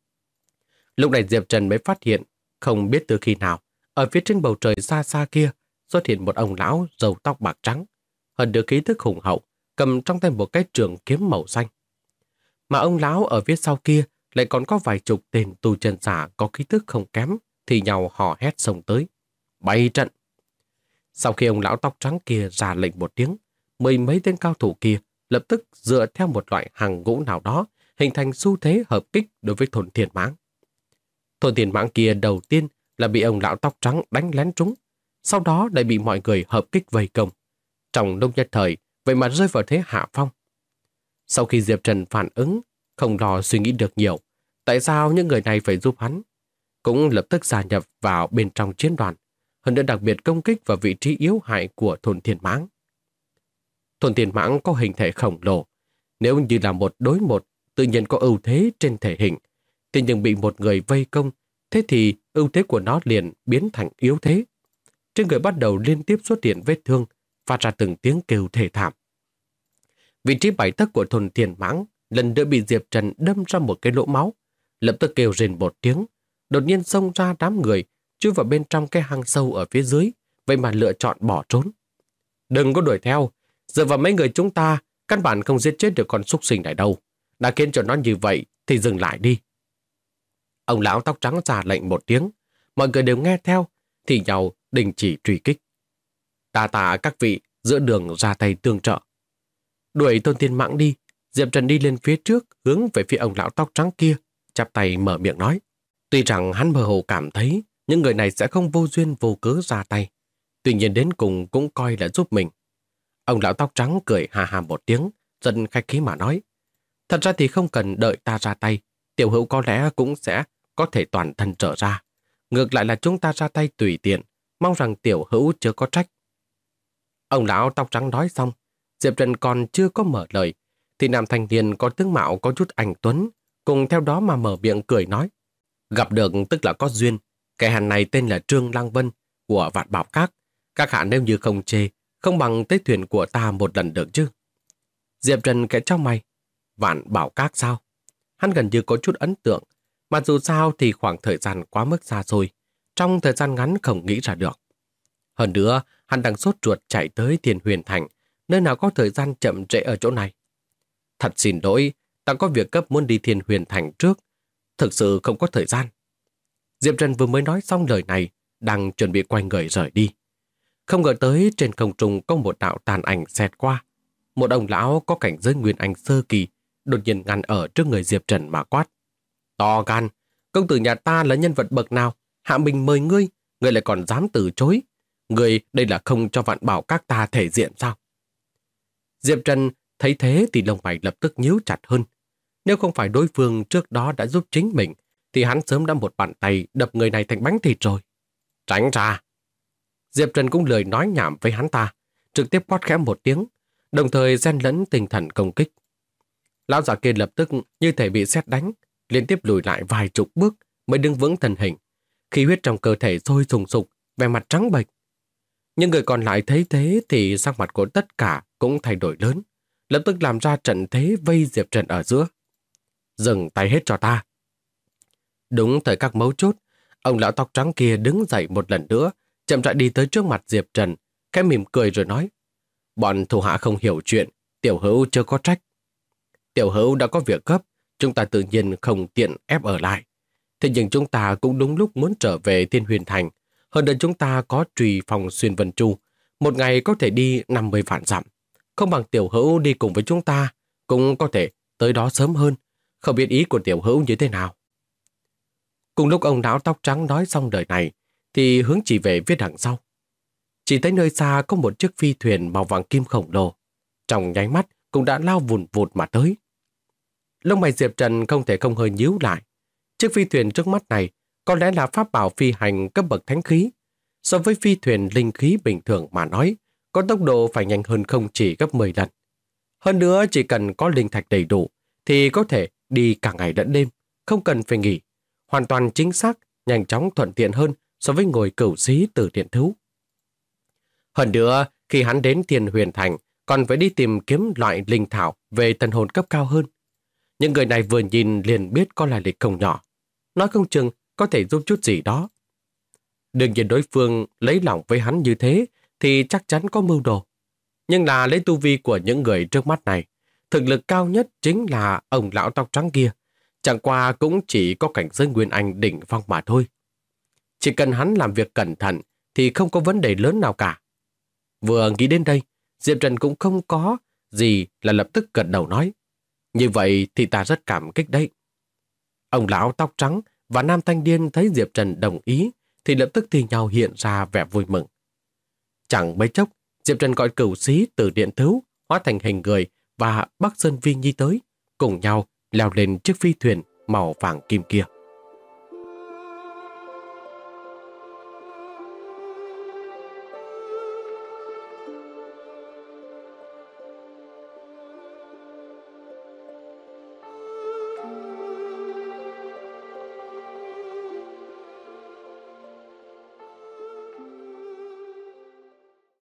[SPEAKER 1] Lúc này Diệp Trần mới phát hiện, không biết từ khi nào, ở phía trên bầu trời xa xa kia xuất hiện một ông lão râu tóc bạc trắng, hơn được khí thức hùng hậu, cầm trong tay một cái trường kiếm màu xanh. Mà ông lão ở phía sau kia lại còn có vài chục tên tu chân giả có khí thức không kém, thì nhau hò hét xông tới. Bày trận! Sau khi ông lão tóc trắng kia ra lệnh một tiếng, mười mấy tên cao thủ kia lập tức dựa theo một loại hàng ngũ nào đó hình thành xu thế hợp kích đối với thôn Thiên Mãng. Thôn Tiền Mãng kia đầu tiên là bị ông lão tóc trắng đánh lén trúng, sau đó lại bị mọi người hợp kích vây công. Trong lúc nhất thời, vậy mà rơi vào thế hạ phong. Sau khi Diệp Trần phản ứng, không lo suy nghĩ được nhiều, tại sao những người này phải giúp hắn, cũng lập tức gia nhập vào bên trong chiến đoàn, hơn nữa đặc biệt công kích vào vị trí yếu hại của thôn Thiên Mãng. Thôn Thiên Mãng có hình thể khổng lồ, nếu như là một đối một, tự nhiên có ưu thế trên thể hình, thế nhưng bị một người vây công, thế thì ưu thế của nó liền biến thành yếu thế. Trên người bắt đầu liên tiếp xuất hiện vết thương, phát ra từng tiếng kêu thê thảm. Vị trí 7 tấc của thôn Thiên Mãng lần nữa bị Diệp Trần đâm ra một cái lỗ máu, lập tức kêu rền một tiếng, đột nhiên xông ra đám người, chui vào bên trong cái hang sâu ở phía dưới, vậy mà lựa chọn bỏ trốn. Đừng có đuổi theo, dựa vào mấy người chúng ta, căn bản không giết chết được con súc sinh này đâu. Đã khiến cho nó như vậy thì dừng lại đi. Ông lão tóc trắng ra lệnh một tiếng, mọi người đều nghe theo, thì nhau đình chỉ truy kích. Đa tạ các vị giữa đường ra tay tương trợ. Đuổi Tôn Thiên Mãng đi, Diệp Trần đi lên phía trước, hướng về phía ông lão tóc trắng kia, chắp tay mở miệng nói. Tuy rằng hắn mơ hồ cảm thấy những người này sẽ không vô duyên vô cớ ra tay, tuy nhiên đến cùng cũng coi là giúp mình. Ông lão tóc trắng cười hà hà một tiếng, rất khách khí mà nói. Thật ra thì không cần đợi ta ra tay, Tiểu Hữu có lẽ cũng sẽ có thể toàn thân trở ra. Ngược lại là chúng ta ra tay tùy tiện, mong rằng Tiểu Hữu chưa có trách. Ông lão tóc trắng nói xong, Diệp Trần còn chưa có mở lời, thì nam thanh niên có tướng mạo có chút anh tuấn, cùng theo đó mà mở miệng cười nói. Gặp được tức là có duyên, kẻ hàn này tên là Trương Lăng Vân của Vạn Bảo Các hạ nếu như không chê, không bằng tới thuyền của ta một lần được chứ. Diệp Trần kẻ trong mày, Vạn Bảo Các sao? Hắn gần như có chút ấn tượng, mà dù sao thì khoảng thời gian quá mức xa xôi, trong thời gian ngắn không nghĩ ra được. Hơn nữa, hắn đang sốt ruột chạy tới Thiên Huyền Thành, nơi nào có thời gian chậm trễ ở chỗ này. Thật xin lỗi, ta có việc cấp muốn đi Thiên Huyền Thành trước, thực sự không có thời gian. Diệp Trần vừa mới nói xong lời này, đang chuẩn bị quay người rời đi. Không ngờ tới trên không trung có một đạo tàn ảnh xẹt qua. Một ông lão có cảnh giới Nguyên Anh sơ kỳ, đột nhiên ngăn ở trước người Diệp Trần mà quát. To gan, công tử nhà ta là nhân vật bậc nào? Hạ mình mời ngươi, ngươi lại còn dám từ chối. Ngươi đây là không cho Vạn Bảo Các ta thể diện sao? Diệp Trần thấy thế thì lông mày lập tức nhíu chặt hơn. Nếu không phải đối phương trước đó đã giúp chính mình, thì hắn sớm đã một bàn tay đập người này thành bánh thịt rồi. Tránh ra! Diệp Trần cũng lười nói nhảm với hắn ta, trực tiếp quát khẽ một tiếng, đồng thời xen lẫn tinh thần công kích. Lão già kia lập tức như thể bị sét đánh, liên tiếp lùi lại vài chục bước mới đứng vững thân hình. Khí huyết trong cơ thể sôi sùng sục, vẻ mặt trắng bệch. Những người còn lại thấy thế thì sắc mặt của tất cả cũng thay đổi lớn, lập tức làm ra trận thế vây Diệp Trần ở giữa. Dừng tay hết cho ta. Đúng thời khắc mấu chốt, ông lão tóc trắng kia đứng dậy một lần nữa, chậm rãi đi tới trước mặt Diệp Trần, khẽ mỉm cười rồi nói. Bọn thủ hạ không hiểu chuyện, Tiểu Hữu chưa có trách. Tiểu Hữu đã có việc gấp, chúng ta tự nhiên không tiện ép ở lại. Thế nhưng chúng ta cũng đúng lúc muốn trở về Thiên Huyền Thành. Hơn nữa chúng ta có trùy phòng xuyên vân chu, một ngày có thể đi 50 vạn dặm. Không bằng Tiểu Hữu đi cùng với chúng ta, cũng có thể tới đó sớm hơn. Không biết ý của Tiểu Hữu như thế nào. Cùng lúc ông lão tóc trắng nói xong lời này, thì hướng chỉ về phía đằng sau. Chỉ thấy nơi xa có một chiếc phi thuyền màu vàng kim khổng lồ. Trong nháy mắt cũng đã lao vùn vụt mà tới. Lông mày Diệp Trần không thể không hơi nhíu lại. Chiếc phi thuyền trước mắt này có lẽ là pháp bảo phi hành cấp bậc thánh khí. So với phi thuyền linh khí bình thường mà nói, có tốc độ phải nhanh hơn không chỉ gấp 10 lần. Hơn nữa chỉ cần có linh thạch đầy đủ thì có thể đi cả ngày lẫn đêm, không cần phải nghỉ. Hoàn toàn chính xác, nhanh chóng thuận tiện hơn so với ngồi cửu xí từ điện thú. Hơn nữa, khi hắn đến Thiên Huyền Thành, còn phải đi tìm kiếm loại linh thảo về thần hồn cấp cao hơn. Những người này vừa nhìn liền biết có lai lịch không nhỏ. Nói không chừng có thể giúp chút gì đó. Đương nhiên đối phương lấy lòng với hắn như thế thì chắc chắn có mưu đồ. Nhưng là lấy tu vi của những người trước mắt này, thực lực cao nhất chính là ông lão tóc trắng kia. Chẳng qua cũng chỉ có cảnh giới Nguyên Anh đỉnh phong mà thôi. Chỉ cần hắn làm việc cẩn thận thì không có vấn đề lớn nào cả. Vừa nghĩ đến đây, Diệp Trần cũng không có gì là lập tức gật đầu nói. Như vậy thì ta rất cảm kích đấy. Ông lão tóc trắng và nam thanh niên thấy Diệp Trần đồng ý thì lập tức thì nhau hiện ra vẻ vui mừng. Chẳng mấy chốc, Diệp Trần gọi cửu sĩ từ điện thứu hóa thành hình người và Bắc Sơn Vi Nhi tới, cùng nhau leo lên chiếc phi thuyền màu vàng kim kia.